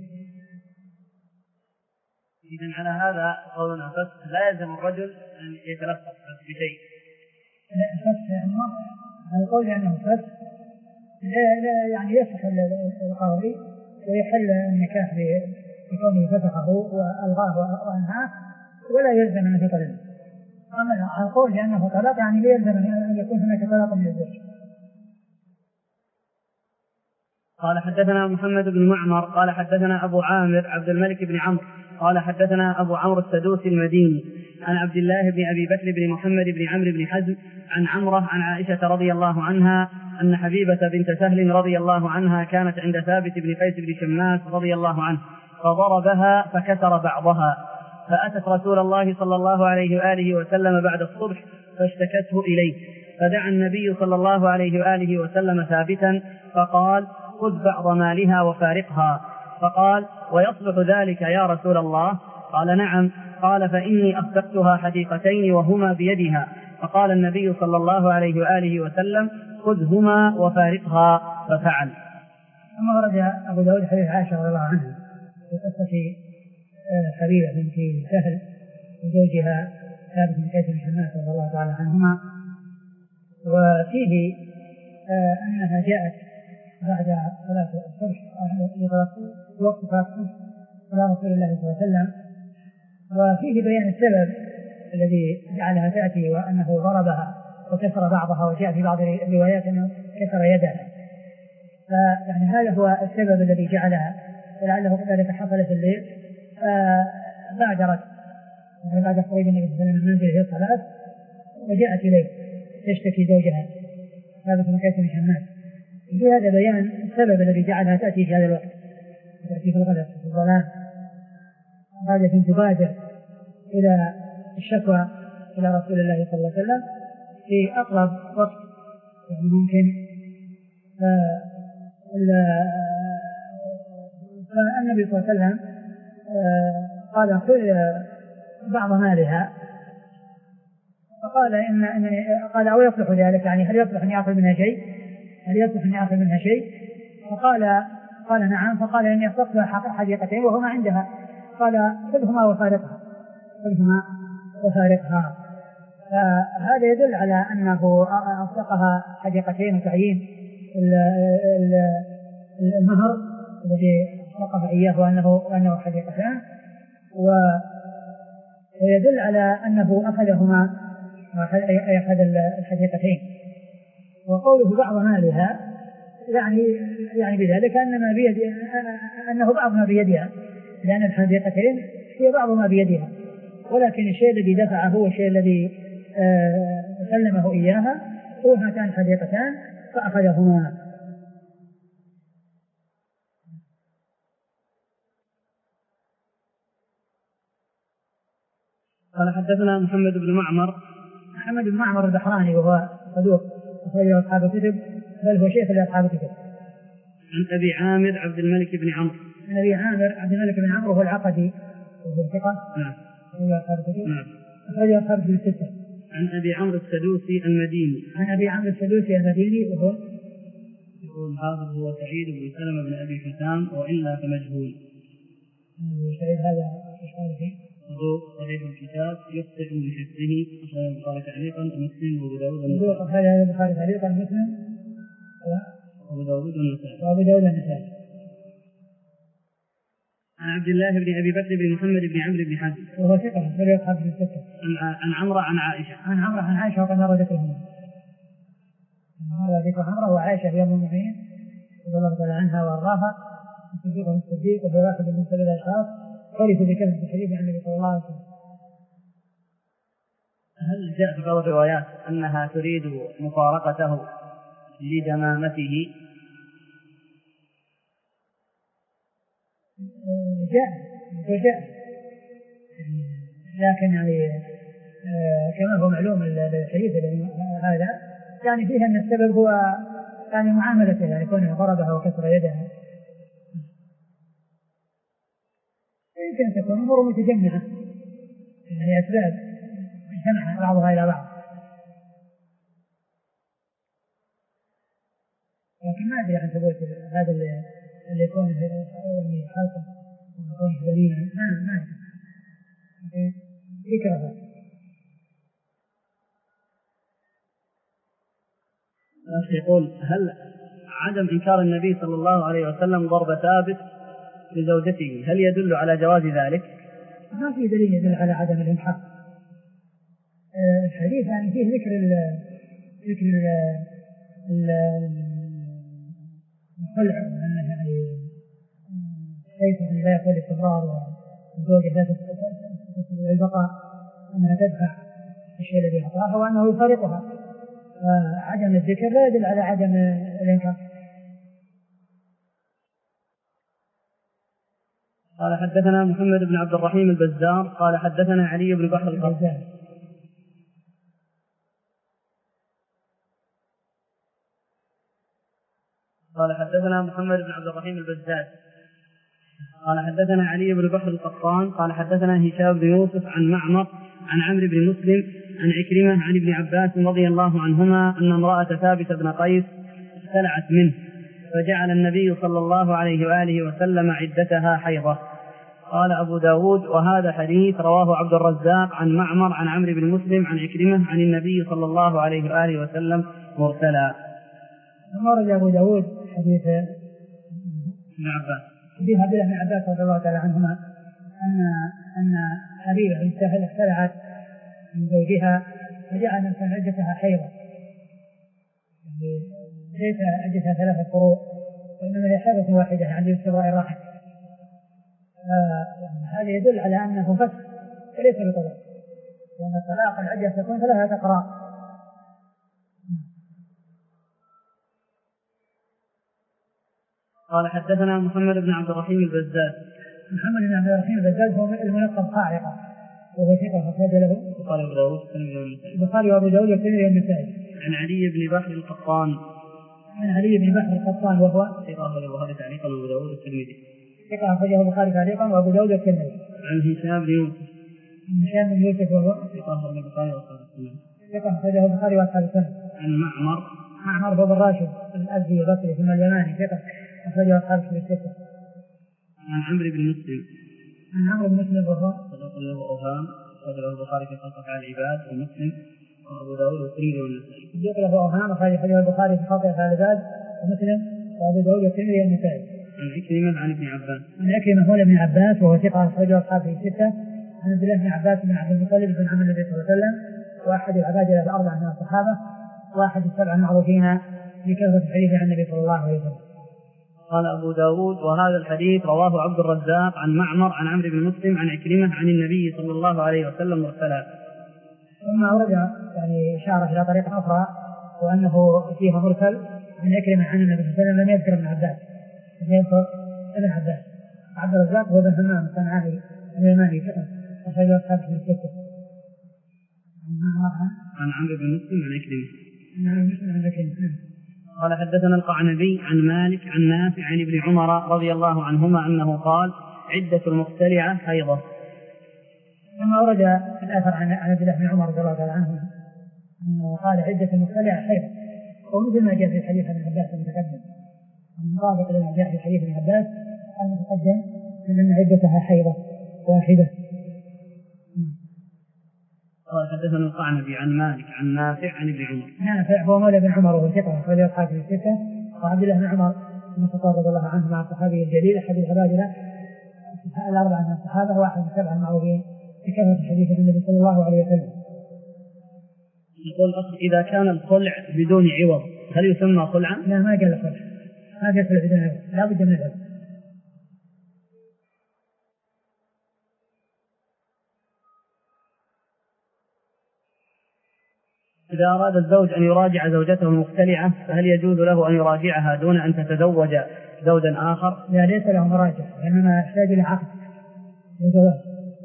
إذن على هذا قولنا فسق لا يلزم الرجل أن يتلفظ بشيء. لا الفسق يعني هذا القول لأنه فسق لا لا يعني يفسخ القاضي ويحل النكاح بكونه فسخه وألغاه وأنهاه ولا يلزم أن يطلق. أما القول لأنه طلاق يعني لا يلزم أن يكون هناك طلاق من الزوج. قال حدثنا محمد بن معمر قال حدثنا أبو عامر عبد الملك بن عمرو قال حدثنا أبو عمرو السدوسي المديني عن عبد الله بن أبي بكر بن محمد بن عمرو بن حزم عن عمرة عن عائشة رضي الله عنها أن حبيبة بنت سهل رضي الله عنها كانت عند ثابت بن قيس بن شماس رضي الله عنه فضربها فكسر بعضها فأتت رسول الله صلى الله عليه وآله وسلم بعد الصبح فاشتكته إليه فدعا النبي صلى الله عليه وآله وسلم ثابتا فقال خذ بعض مالها وفارقها فقال ويصلح ذلك يا رسول الله قال نعم قال فإني أصدقتها حديقتين وهما بيدها فقال النبي صلى الله عليه وآله وسلم خذهما وفارقها ففعل. ثم ورد أبو داود حديث عائشة رضي الله عنها في قصة حبيبة بنت سهل وزوجها ثابت بن قيس بن شماس رضي الله تعالى عنهما وفيه أنها جاءت بعد صلاة الصبح في وقت صلاة الصبح صلى رسول الله صلى الله عليه وسلم وفيه بيان السبب الذي جعلها تأتي وأنه ضربها وكسر بعضها وجاء في بعض الروايات أنه كسر يدها فيعني هذا هو السبب الذي جعلها ولعله كذلك حصل في الليل فبادرت بعد خروج النبي صلى الله عليه وسلم من منزله في الصلاة وجاءت إليه تشتكي زوجها ثابت بن قيس بن شماس. في هذا بيان السبب الذي جعلها تأتي في هذا الوقت تأتي في الغداء في الظلام هذا تبادر إلى الشكوى إلى رسول الله صلى الله عليه وسلم في أقرب وقت يعني ممكن فالنبي صلى الله عليه وسلم قال خذ بعض مالها فقال إن, إن قال أو يصلح ذلك يعني هل يصلح أن يأخذ منها شيء هل يصلح أن يأخذ منها شيء فقال قال نعم فقال إني أصدقتها حديقتين وهما عندها قال خذهما وفارقها خذهما وفارقها فهذا يدل على أنه أصدقها حديقتين وتعيين المهر الذي أصدقها إياه وأنه, وأنه حديقتان ويدل على أنه أخذهما أي أخذ الحديقتين. وقوله بعض مالها يعني يعني بذلك أن ما بيد أنه بعض ما بيدها، لأن الحديقتين هي بعض ما بيدها، ولكن الشيء الذي دفعه هو الشيء الذي آه سلمه إياها هو هاتان الحديقتان فأخذهما. قال حدثنا محمد بن معمر. محمد بن معمر البحراني وهو صدوق أخرجه أصحاب الكتب، بل هو شيخ لأصحاب الكتب. عن أبي عامر عبد الملك بن عمرو. عن أبي عامر عبد الملك بن عمرو وهو العقدي وهو ثقة. نعم. نعم. أخرجه أصحاب الكتب الستة. عن أبي عمرو السدوسي المديني. عن أبي عمرو السدوسي المديني وهو يقول هذا هو سعيد بن سلمة بن أبي حسام وإلا فمجهول. سعيد هذا إيش فيه؟ صدوق صحيح الكتاب يخطئ بحفظه، أخرجه البخاري تعليقا ومسلم وأبو داود صدوق أخرجه البخاري تعليقا ومسلم وأبو داود والنسائي. وأبو داود والنسائي. عن عبد الله بن أبي بكر بن محمد بن عمرو بن حزم وهو ثقة أخرجه أصحاب الستة. عن عمرو عن عائشة. عن عمرو عن عائشة وقد مر ذكرهم. هذا ذكر عمرو وعائشة في يوم المؤمنين رضي الله تعالى عنها وأرضاها، الصديق والصديق وهي واحد من سبع الأشخاص ورثوا بكثرة الحديث عن النبي صلى الله عليه وسلم. هل جاء في بعض الروايات أنها تريد مفارقته لدمامته؟ جاء وجاء، لكن يعني كما هو معلوم الحديث هذا يعني فيه أن السبب هو يعني معاملته، يعني كونه ضربها وكسر يدها، يمكن تكون أمور متجمعة يعني أسباب اجتمع بعضها إلى بعض، لكن ما أدري عن ثبوت هذا اللي يكون يعني خلقه ويكون دليلا ما ما ذكرها. يقول هل عدم إنكار النبي صلى الله عليه وسلم ضرب ثابت لزوجته هل يدل على جواز ذلك؟ ما في دليل يدل على عدم الإنكار. الحديث يعني فيه ذكر ال ذكر ال الخلع وأنه يعني كيف أن لا يكون الاستمرار والزوجة لا تستطيع البقاء، أنها تدفع الشيء الذي أعطاها وأنه يفارقها، فعدم الذكر لا يدل على عدم الإنكار. قال حدثنا محمد بن عبد الرحيم البزار قال حدثنا علي بن بحر القطان قال حدثنا محمد بن عبد الرحيم البزار قال حدثنا علي بن بحر القطان قال حدثنا هشام بن يوسف عن معمر عن عمرو بن مسلم عن عكرمة عن ابن عباس رضي الله عنهما أن امرأة ثابت بن قيس اختلعت منه فجعل النبي صلى الله عليه وآله وسلم عدتها حيضة. قال أبو داود وهذا حديث رواه عبد الرزاق عن معمر عن عمرو بن مسلم عن عكرمة عن النبي صلى الله عليه وآله وسلم مرسلا. ورد أبو داود حديث ابن عباس حديث عبد الله بن عباس رضي الله تعالى عنهما أن أن حبيبة بنت سهل اختلعت من زوجها فجعل من عدتها حيضة، ليس عدتها ثلاثة قروء وإنما هي حيضة واحدة عند استبراء الرحم. هذا يدل على أنه فسخ وليس بطلاق، لأن الطلاق العدة تكون ثلاثة قراء. قال حدثنا محمد بن عبد الرحيم البزاز. محمد بن عبد الرحيم البزاز هو الملقب صاعقة وهو ثقة أخرج له البخاري وأبو داود البخاري وأبو داود والترمذي والنسائي. عن علي بن بحر القطان عن علي بن بحر القطان وهو ثقة أخرجه البخاري تعليقا وأبو داود والترمذي ثقة أخرجه البخاري تعليقا وأبو داود والترمذي. عن هشام بن يوسف عن هشام بن يوسف وهو ثقة أخرجه البخاري وأصحاب السنن ثقة أخرجه البخاري وأصحاب السنن. عن معمر معمر بن راشد الأزدي البصري ثم اليماني ثقة أخرجه أصحاب السنن. عن عمرو بن مسلم عن عمرو بن مسلم وهو صدوق له أوهام أخرجه البخاري في خلق أفعال العباد ومسلم وأبو داود والترمذي والنسائي. صدوق له أوهام أخرجه البخاري في خلق أفعال العباد ومسلم وأبو داود والترمذي والنسائي. عن عكرمة عن ابن عباس عن عكرمة مولى ابن عباس وهو ثقة أخرجه أصحاب الستة. عن عبد الله بن عباس بن عبد المطلب بن عم النبي صلى الله عليه وسلم، وأحد العبادلة الأربعة من الصحابة، وأحد السبع المعروفين بكثرة الحديث عن النبي صلى الله عليه وسلم. قال أبو داود وهذا الحديث رواه عبد الرزاق عن معمر عن عمرو بن مسلم عن عكرمة عن النبي صلى الله عليه وسلم مرسلا. ثم أورد يعني إشارة إلى طريقة أخرى وأنه فيها مرسل عن عكرمة عن النبي صلى الله عليه وسلم لم يذكر ابن عباس، لم يذكر ابن عباس. عبد الرزاق هو بن همام الصنعاني اليماني أخرج أصحاب في الستة. عن عمرو بن مسلم عن عكرمة. عن مسلم عن عكرمة. قال حدثنا القعنبي عن مالك عن نافع عن ابن عمر رضي الله عنهما أنه قال عدة المختلعة حيضة. ثم ورد الآثر عن عبد الله بن عمر رضي الله عنه أنه قال عدة المختلعة حيضة، ومثل ما جاء في الحديث عن عباس المتقدم المطابق لما جاء في حديث ابن عباس المتقدم من أن عدتها حيضة واحدة. قال حدثنا القعنبي عن مالك عن نافع عن ابن عمر. نافع هو مولى بن عمر وهو ثقة أخرج أصحاب في الستة، وعبد الله بن عمر بن الخطاب رضي الله عنه مع الصحابي الجليل أحد العبادلة الأربعة من الصحابة واحد من السبعة المعروفين بكثرة الحديث عن النبي صلى الله عليه وسلم. يقول أخ إذا كان الخلع بدون عوض هل يسمى خلعا؟ لا ما قال خلع، ما قال خلع بدون عوض، لا بد من العوض. إذا أراد الزوج أن يراجع زوجته المختلعة فهل يجوز له أن يراجعها دون أن تتزوج زوجا آخر؟ لا ليس له مراجعة لأننا يحتاج إلى عقد للزواج.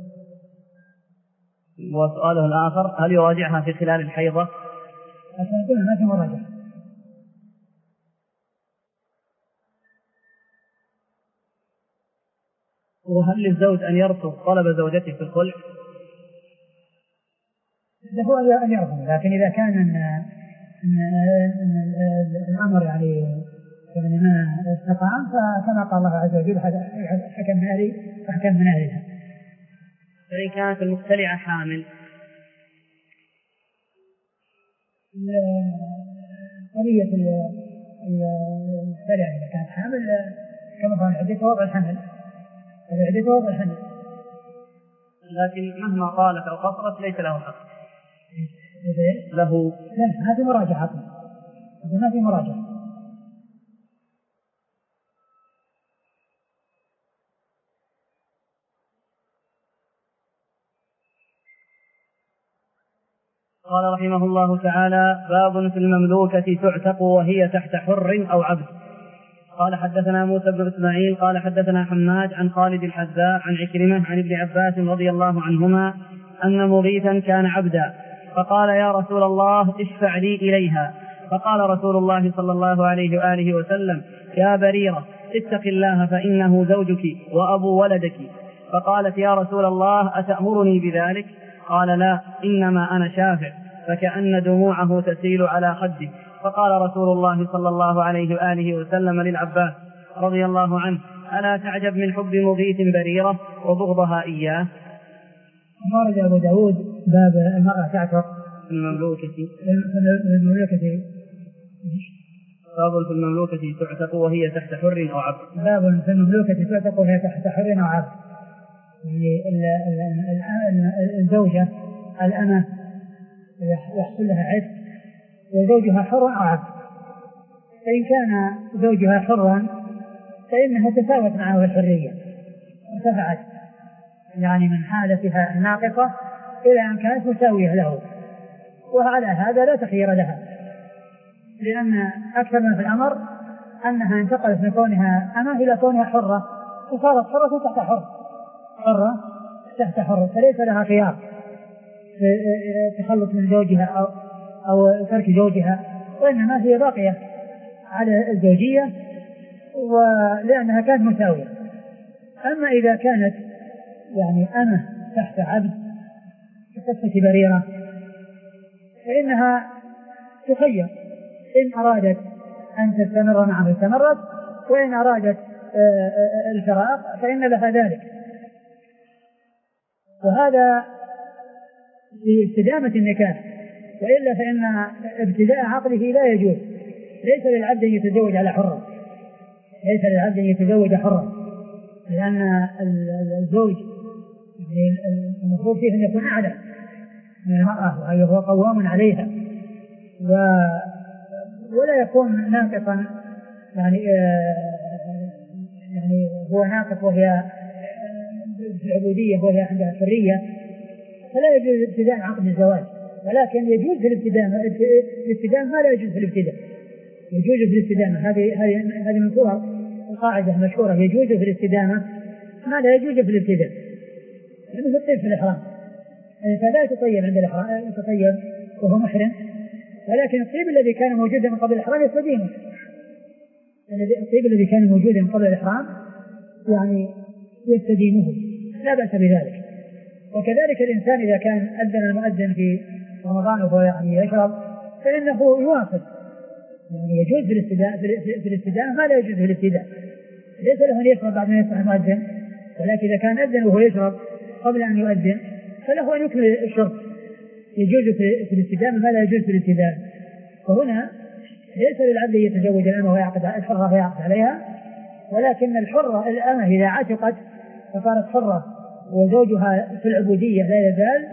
وسؤاله الآخر هل يراجعها في خلال الحيضة؟ عشان كلها ما في مراجعة. وهل للزوج أن يرفض طلب زوجته في الخلع؟ هو أن يرفض، لكن إذا كان إن إن إن الأمر يعني يعني ما استطاع فكما قال الله عز وجل حكم من أهله فحكم من أهلها. فإن كانت المختلعة حامل قضية المختلعة إذا كانت حامل كما قال عدتها وضع الحمل، عدتها وضع الحمل، لكن مهما طالت أو قصرت ليس له حق له. لا هذه مراجعة، هذه ما في مراجعة. قال رحمه الله تعالى باب في المملوكة تعتق وهي تحت حر أو عبد. قال حدثنا موسى بن إسماعيل قال حدثنا حماد عن خالد الحذاء عن عكرمة عن ابن عباس رضي الله عنهما أن مغيثا كان عبدا فقال يا رسول الله اشفع لي إليها، فقال رسول الله صلى الله عليه وآله وسلم يا بريرة اتق الله فإنه زوجك وأبو ولدك. فقالت يا رسول الله أتأمرني بذلك؟ قال لا إنما أنا شافع، فكأن دموعه تسيل على خده. فقال رسول الله صلى الله عليه وآله وسلم للعباس رضي الله عنه ألا تعجب من حب مغيث بريرة وبغضها إياه؟ خرج أبو داود باب المرأة تعتق في المملوكة باب في المملوكة تعتق وهي تحت حر أو عبد. باب في المملوكة تعتق وهي تحت حر أو عبد، يعني الزوجة الأمة يحصل لها عتق وزوجها حر أو عبد. فإن كان زوجها حرا فإنها تساوت معه في الحرية ارتفعت يعني من حالتها الناقصة إلى أن كانت مساوية له، وعلى هذا لا تخير لها، لأن أكثر من في الأمر أنها انتقلت من كونها أمة إلى كونها حرة وصارت حرة تحت حر حرة تحت حر، فليس لها خيار في تخلص من زوجها أو, أو ترك زوجها، وإنما هي باقية على الزوجية ولأنها كانت مساوية. أما إذا كانت يعني أمة تحت عبد كقصة بريرة فإنها تخير، إن أرادت أن تستمر معه استمرت، وإن أرادت الفراق فإن لها ذلك. وهذا في استدامة النكاح، وإلا فإن ابتداء عقله لا يجوز. ليس للعبد أن يتزوج على حرة، ليس للعبد أن يتزوج حرة، لأن الزوج يعني المفروض فيه أن يكون أعلى من المرأة وهو قوام عليها، و ولا يكون ناقصا يعني يعني هو ناقص وهي في العبودية وهي عندها حرية، فلا يجوز ابتداء عقد الزواج. ولكن يجوز في الابتداء الابتداء ما لا يجوز في الابتداء، يجوز في الاستدامة. هذه هذه هذه من صور القاعدة المشهورة، يجوز في الاستدامة ما لا يجوز في الابتداء. مثل الطيب في الإحرام، فلا يتطيب عند الإحرام يتطيب وهو محرم، ولكن الطيب الذي كان موجودا من قبل الإحرام يستديمه. الطيب الذي كان موجودا من قبل الإحرام يعني يستديمه، لا بأس بذلك. وكذلك الإنسان إذا كان أذن المؤذن في رمضان وهو يعني يشرب فإنه يواصل، يعني يجوز في الاستداء في الاستداء ما لا يجوز في الابتداء. ليس له أن يشرب بعد ما يسمع المؤذن، ولكن إذا كان أذن وهو يشرب قبل أن يؤذن فله أن يكمل الشرب. يجوز في الاستدامة ما لا يجوز في الابتداء. وهنا ليس للعبد يتزوج الأمة ويعقد الحرة ويعقد عليها، ولكن الحرة الأمة إذا عتقت فصارت حرة وزوجها في العبودية لا يزال،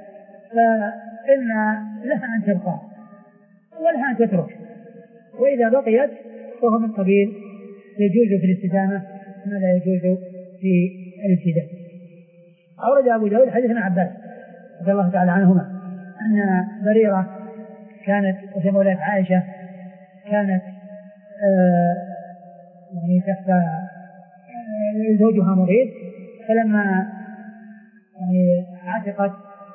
فإن لها أن تبقى ولها أن تترك، وإذا بقيت فهو من قبيل يجوز في الاستدامة ما لا يجوز في الابتداء. أورد أبو داود حديث ابن عباس رضي الله تعالى عنهما أن بريرة كانت وهي مولاة عائشة كانت آه يعني تحت آه زوجها مريض، فلما يعني عتقت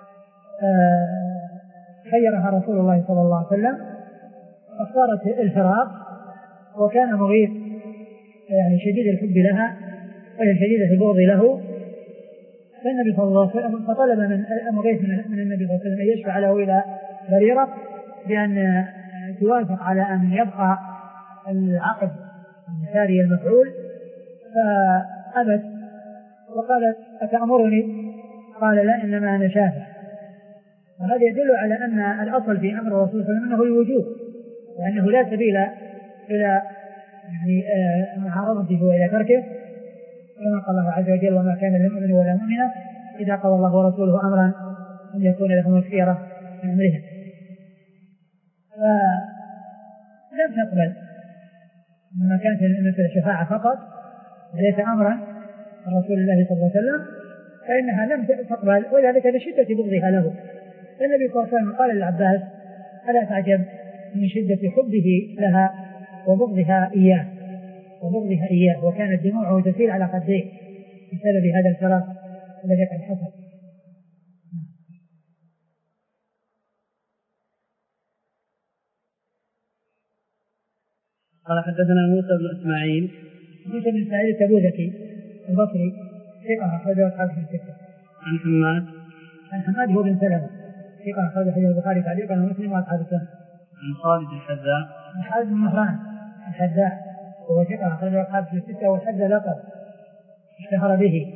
آه خيرها رسول الله صلى الله عليه وسلم فاختارت الفراق، وكان مغيث يعني شديد الحب لها وهي شديدة البغض له، فالنبي صلى الله عليه وسلم فطلب من مغيث من النبي صلى الله عليه وسلم أن يشفع له إلى بريرة بأن توافق على أن يبقى العقد الثاني المفعول، فأبت وقالت أتأمرني؟ قال لا، إنما أنا شافع. وهذا يدل على أن الأصل في أمر الرسول صلى الله عليه وسلم أنه الوجوب، وأنه لا سبيل إلى يعني معارضته وإلى تركه، كما قال الله عز وجل وما كان للمؤمن ولا مؤمنة إذا قضى الله ورسوله أمرا أن يكون لهم الخيرة من أمرهم. فلم تقبل لما كانت مثل الشفاعة فقط ليس أمرا رسول الله صلى الله عليه وسلم، فإنها لم تقبل، وذلك لشدة بغضها له. فالنبي صلى الله عليه وسلم قال للعباس ألا تعجب من شدة حبه لها وبغضها إياه وبغضها إياه وكانت دموعه تسيل على خديه بسبب هذا الفراق الذي قد حصل. قال حدثنا موسى بن إسماعيل موسى بن إسماعيل التبوذكي البصري ثقة أخرجه أصحاب الستة. عن حماد عن حماد هو بن سلمة ثقة أخرجه حديث البخاري تعليقا ومسلم وأصحاب السنة. عن خالد الحذاء عن خالد بن مهران الحذاء وهو ثقة أخرجه أصحاب الستة، والحذاء لقب اشتهر به،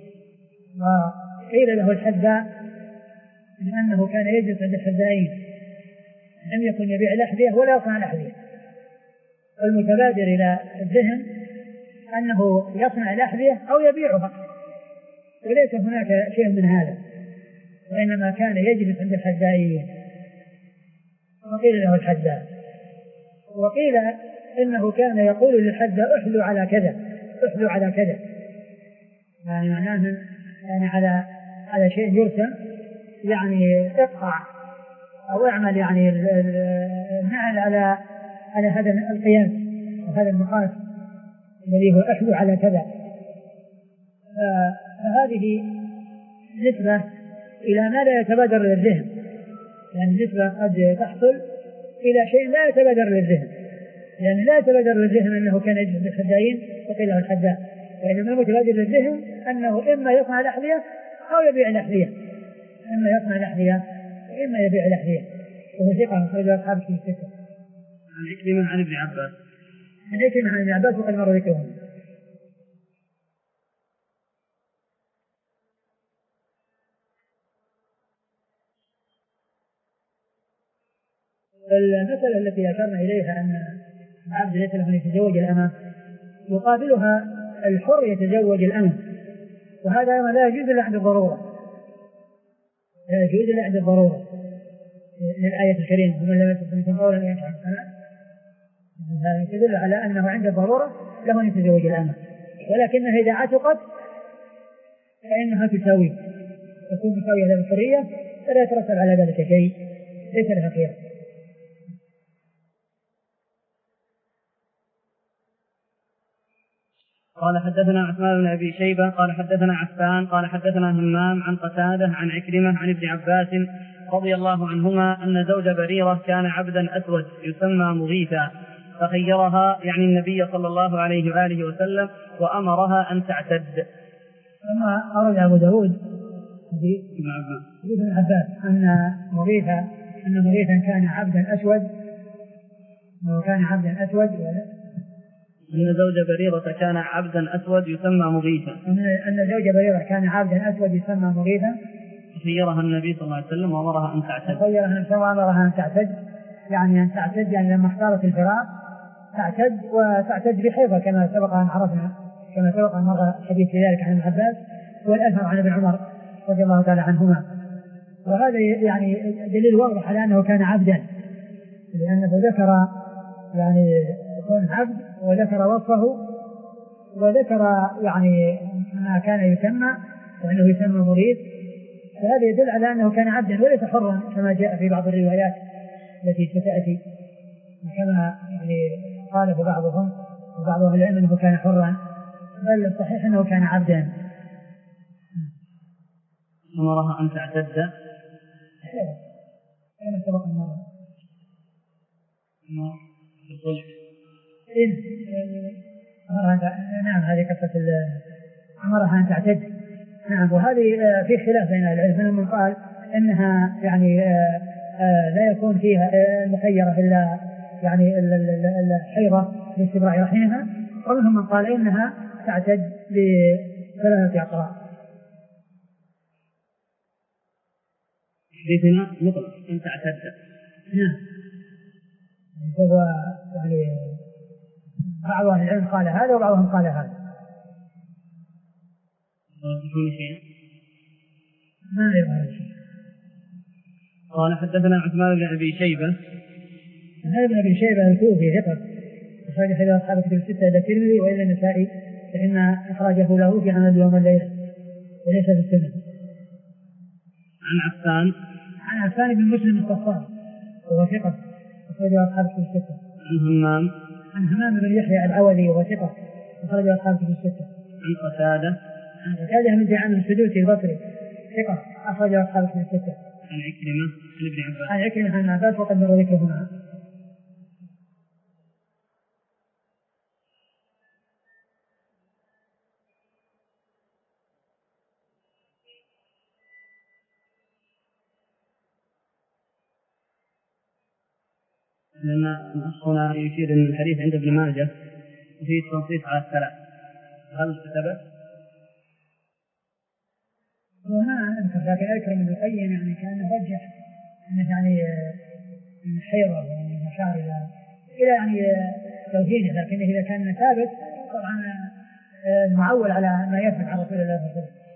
وقيل له الحذاء لأنه كان يجلس عند الحذائين، لم يكن يبيع الأحذية ولا يصنع الأحذية. والمتبادر إلى الذهن أنه يصنع الأحذية أو يبيعها، وليس هناك شيء من هذا، وإنما كان يجلس عند الحذائين وقيل له الحذاء. وقيل إنه كان يقول للحذاء احذو على كذا احذو على كذا، يعني معناه يعني على على شيء يرسم، يعني اقطع أو اعمل يعني النعل على على هذا القياس وهذا المقاس الذي هو احذو على كذا. فهذه نسبة إلى ما لا يتبادر للذهن، يعني نسبة قد تحصل إلى شيء لا يتبادر للذهن، يعني لا يتبادر للذهن أنه كان يجلس بالحذائين وقيل له الحذاء، وإنما المتبادر للذهن أنه إما يصنع الأحذية أو يبيع الأحذية، إما يصنع الأحذية وإما يبيع الأحذية. وهو ثقة أخرجه أصحاب الكتب الستة. عن عكرمة عن ابن عباس عن عكرمة عن ابن عباس وقد مر ذكرهم. المسألة التي أشرنا إليها أن العبد ليس له أن يتزوج الأمة، يقابلها الحر يتزوج الأمة، وهذا لا يجوز إلا عند الضرورة، لا يجوز إلا عند الضرورة للآية الكريمة ومن لم يكن منكم قولا أن ينكح المحصنات، هذا يدل على أنه عند الضرورة له أن يتزوج الأمة، ولكنها إذا عتقت فإنها تساوي تكون مساوية للحرية فلا يترتب على ذلك شيء، ليس لها خيار. قال حدثنا عثمان بن أبي شيبة قال حدثنا عفان قال حدثنا همام عن قتادة عن عكرمة عن ابن عباس رضي الله عنهما أن زوج بريرة كان عبدا أسود يسمى مغيثا، فخيرها يعني النبي صلى الله عليه وآله وسلم وأمرها أن تعتد. ثم أرد أبو داود ابن عباس أن مغيثا أن مغيثا كان عبدا أسود وكان عبدا أسود أن زوج بريرة كان عبدا أسود يسمى مغيثا أن زوج بريرة كان عبدا أسود يسمى مغيثا، خيرها النبي صلى الله عليه وسلم وأمرها أن تعتد. خيرها النبي وأمرها أن تعتد، يعني أن تعتد يعني لما اختارت الفراق تعتد، وتعتد بحيضة كما سبق أن عرفنا، كما سبق أن مر الحديث في ذلك عن ابن عباس والأثر عن ابن عمر رضي الله تعالى عنهما. وهذا يعني دليل واضح على أنه كان عبدا، لأنه ذكر يعني كون عبد وذكر وصفه وذكر يعني ما كان يسمى وأنه يسمى مريض، فهذا يدل على أنه كان عبدا وليس حرا كما جاء في بعض الروايات التي ستأتي، كما يعني قاله بعضهم وبعض أهل العلم أنه كان حرا، بل الصحيح أنه كان عبدا. أمرها أن تعتد كما سبق المرة نعم هذه قصة أمرها أن تعتد. نعم، وهذه في خلاف بين العلم، من قال إنها يعني لا يكون فيها المخيرة إلا يعني الحيضة لاستبراء رحمها، ومنهم من قال إنها تعتد لثلاثة أقراء. حديثنا مطلق أن تعتد. نعم، فهو يعني بعض أهل العلم قال هذا وبعضهم قال هذا. ما يظهر شيء. قال حدثنا عثمان بن أبي شيبة. عثمان بن أبي شيبة الكوفي ثقة، أخرج حديث أصحاب الكتب الستة إلى الترمذي وإلى النسائي، فإن إخراجه له في عمل يوم الليلة وليس في السنة. عن عفان عن عفان بن مسلم الصفار وهو ثقة، أخرج أصحاب الكتب الستة. عن همام عن همام بن يحيى العوذي وهو ثقة، أخرج أصحاب الكتب الستة. عن قتادة عن قتادة من دعامة السدوسي البصري ثقة، أخرج أصحاب الكتب الستة. عن عكرمة عن ابن عباس عن عكرمة عن عباس وقد مر ذكره معه. لأن هنا يشير أن الحديث عند ابن ماجه وفيه تنصيص على الثلاث، هل ثبت؟ وما أنكر، لكن أكرم ابن القيم يعني كان رجح أنه يعني من حيرة ومن مشاعر إلى إلى يعني توجيهه، لكن إذا كان ثابت طبعا معول على ما يثبت عن رسول الله صلى الله عليه وسلم.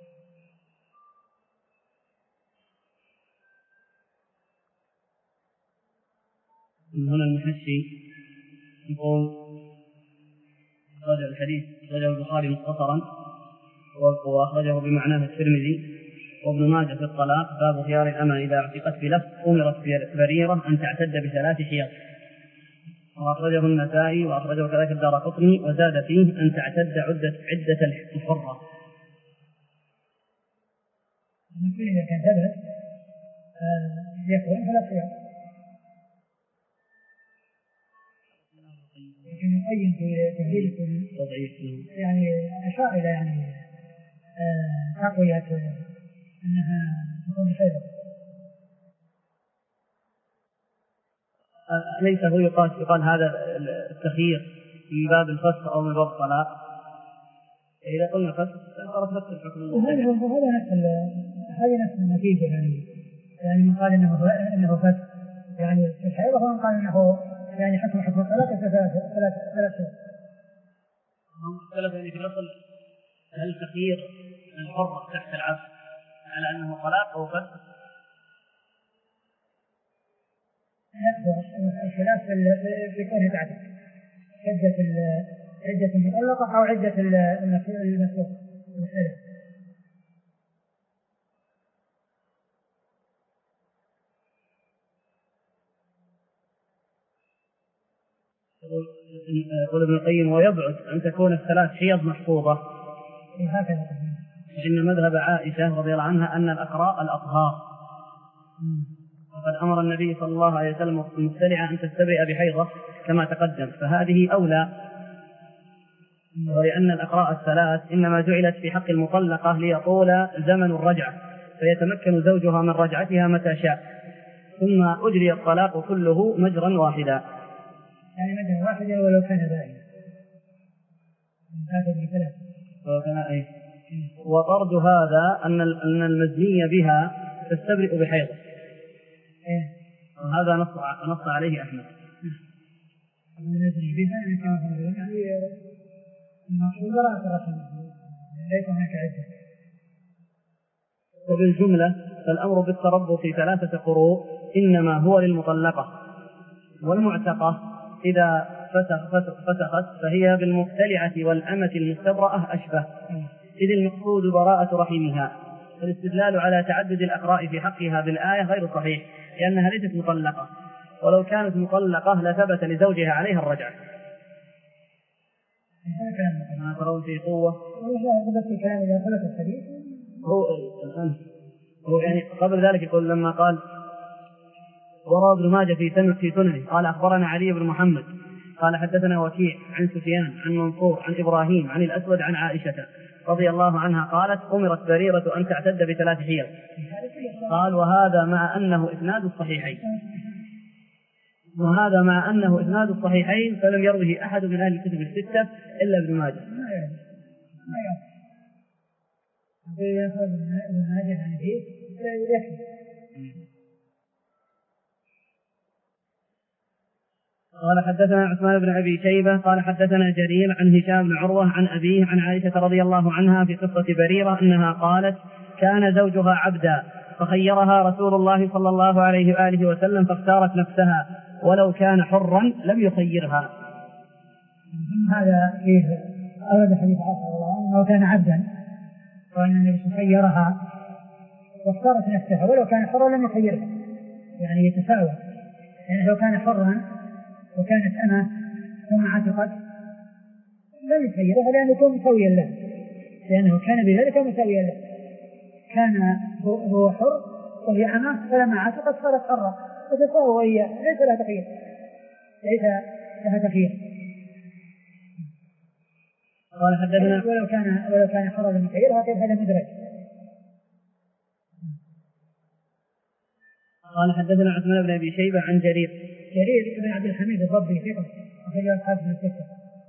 هنا المحشي يقول أخرج الحديث أخرجه البخاري مختصرا وأخرجه بمعناه الترمذي وابن ماجه في الطلاق باب خيار الأمة إذا اعتقت بلفظ أمرت بريرة أن تعتد بثلاث حيض، وأخرجه النسائي وأخرجه كذلك الدارقطني وزاد فيه أن تعتد عدة عدة الحرة. إذا كان ثبت يكون فلا خيار. لكن يقيم في تهذيب التضعيف يعني أشار إلى يعني تقوية أنها تكون خيرا. ليس هو يقال يقال هذا التخيير من باب الفسخ أو من باب الطلاق؟ إذا قلنا فسخ صارت نفس الحكم. وهذا وهذا نفس هذه نفس النتيجة يعني يعني من قال إنه إنه فسخ يعني في الحيض، ومن قال إنه يعني حكم حكم الطلاق ثلاث ثلاث ثلاث هم اختلف يعني في الأصل هل التخيير الحرة تحت العبد على أنه طلاق أو فسخ؟ الخلاف في كونه تعتد عدة عدة المطلقة أو عدة المسروق المسألة. يقول ابن القيم ويبعد أن تكون الثلاث حيض محفوظة. هكذا إن مذهب عائشة رضي الله عنها أن الأقراء الأطهار، وقد أمر النبي صلى الله عليه وسلم المبتلعة أن تستبرئ بحيضة كما تقدم، فهذه أولى، ولأن الأقراء الثلاث إنما جعلت في حق المطلقة ليطول زمن الرجعة فيتمكن زوجها من رجعتها متى شاء، ثم أجري الطلاق كله مجرا واحدا. يعني مجرا واحدا ولو كان باين. هذا بثلاث. أيه. وطرد هذا أن أن المزني بها تستبرئ بحيض. إيه. وهذا نص نص عليه أحمد. المزني بها يعني كما قلنا يعني المقصود لا ترى ليس هناك عدة. وبالجملة فالأمر بالتربص ثلاثة قروء إنما هو للمطلقة، والمعتقة إذا فسخ فسخت فهي بالمبتلعة والأمة المستبرأة أشبه، إذ المقصود براءة رحمها. فالاستدلال على تعدد الأقراء في حقها بالآية غير صحيح، لأنها ليست مطلقة، ولو كانت مطلقة لثبت لزوجها عليها الرجعة. ما ترون في قوة هو الآن هو يعني قبل ذلك يقول لما قال وروى ابن ماجه في سنة في سننه قال أخبرنا علي بن محمد قال حدثنا وكيع عن سفيان عن منصور عن إبراهيم عن الأسود عن عائشة رضي الله عنها قالت أمرت بريرة أن تعتد بثلاث حيض. قال وهذا مع أنه إسناد الصحيحين وهذا مع أنه إسناد الصحيحين فلم يروه أحد من أهل الكتب الستة إلا ابن ماجه. قال حدثنا عثمان بن أبي شيبة قال حدثنا جرير عن هشام بن عروة عن أبيه عن عائشة رضي الله عنها في قصة بريرة أنها قالت كان زوجها عبدا فخيرها رسول الله صلى الله عليه وآله وسلم فاختارت نفسها ولو كان حرا لم يخيرها. هذا فيه أورد حديث عائشة رضي الله عنها وكان عبدا وأن النبي خيرها واختارت نفسها ولو كان حرا لم يخيرها، يعني يتساوى، يعني لو كان حرا وكانت أنا ثم عتقت لم يخيرها لأنه يكون مساويا له، لأنه كان بذلك مساويا له، كان هو حر وهي أمه فلما عتقت صارت حرة فتساوى وهي ليس لها تخيير ليس لها تخيير. قال حدثنا ولو كان ولو كان حرا لم يخيرها كيف هذا مدرج. قال حدثنا عثمان بن أبي شيبة عن جرير جرير بن عبد الحميد الضبي ثقة أخرج أصحاب الستة.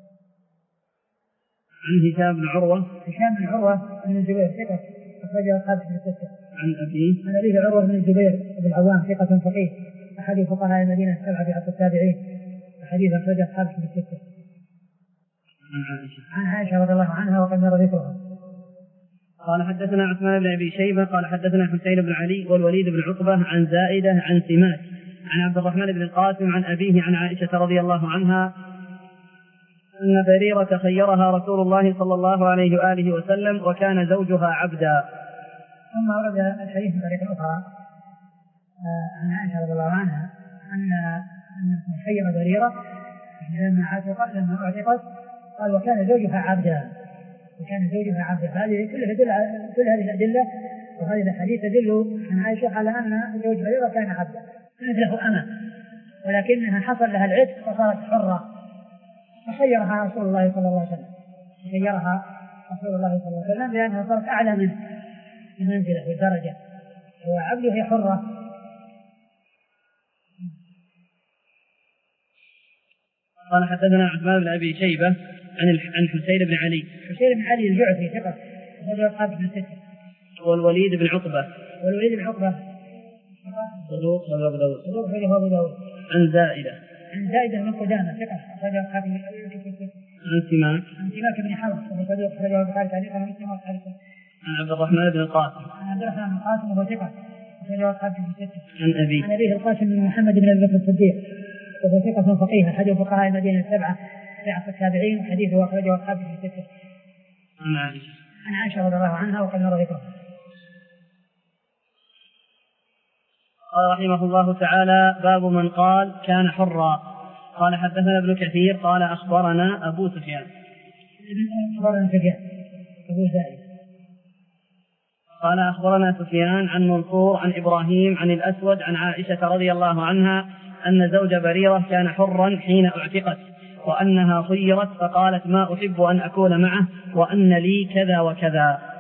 عن هشام بن عروة هشام بن عروة بن الزبير ثقة أخرج أصحاب الستة. عن أبيه عن أبيه عروة بن الزبير بن العوام ثقة فقيه أحد فقهاء المدينة السبعة في عصر التابعين، أحاديث أخرج أصحاب الستة. عن عائشة عن عائشة رضي الله عنها وقد مر ذكرها. قال حدثنا عثمان بن أبي شيبة قال حدثنا حسين بن علي والوليد بن عقبة عن زائدة عن سماك عن عبد الرحمن بن القاسم عن أبيه عن عائشة رضي الله عنها أن بريرة خيرها رسول الله صلى الله عليه وآله وسلم وكان زوجها عبدا. ثم ورد الحديث بطريقة أخرى عن عائشة رضي الله عنها أن أن خير بريرة لما عتقت لما أعتقت قال وكان زوجها عبدا وكان زوجها عبدا. هذه كلها تدل على كل هذه الأدلة وهذه الحديث تدل عن عائشة على أن زوج بريرة كان عبدا مثله أمة، ولكنها حصل لها العتق فصارت حرة فخيرها رسول الله صلى الله عليه وسلم خيرها رسول الله صلى الله عليه وسلم لأنها صارت أعلى منه في المنزلة والدرجة، هو عبد وهي حرة. قال حدثنا عثمان بن أبي شيبة عن عن حسين بن علي حسين بن علي الجعفي ثقة رجل أصحاب بن ستة. والوليد بن عقبة والوليد بن عقبة صدوق صدوق أبو داود صدوق صدوق أبو داود. عن زائدة عن زائدة بن قدامة ثقة رجل أصحاب بن عن سماك عن سماك بن حرب صدوق رجل البخاري تعليقا ومسلم وأصحاب عن عبد الرحمن بن القاسم. عن عبد الرحمن بن القاسم وهو ثقة أخرجه أصحاب الكتب الستة. عن أبيه. عن أبيه القاسم بن محمد بن أبي بكر الصديق وهو ثقة فقيه أحد فقهاء المدينة السبعة في عصر التابعين وحديثه أخرجه أصحاب الكتب الستة. عن عائشة. عن عائشة رضي الله عنها وقد مر ذكره. قال رحمه الله تعالى: باب من قال كان حرا. قال حدثنا ابن كثير قال أخبرنا أبو سفيان. أخبرنا سفيان أبو زائد قال أخبرنا سفيان عن منصور عن إبراهيم عن الأسود عن عائشة رضي الله عنها أن زوج بريرة كان حرا حين اعتقت، وأنها خيرت فقالت: ما أحب أن أكون معه وأن لي كذا وكذا.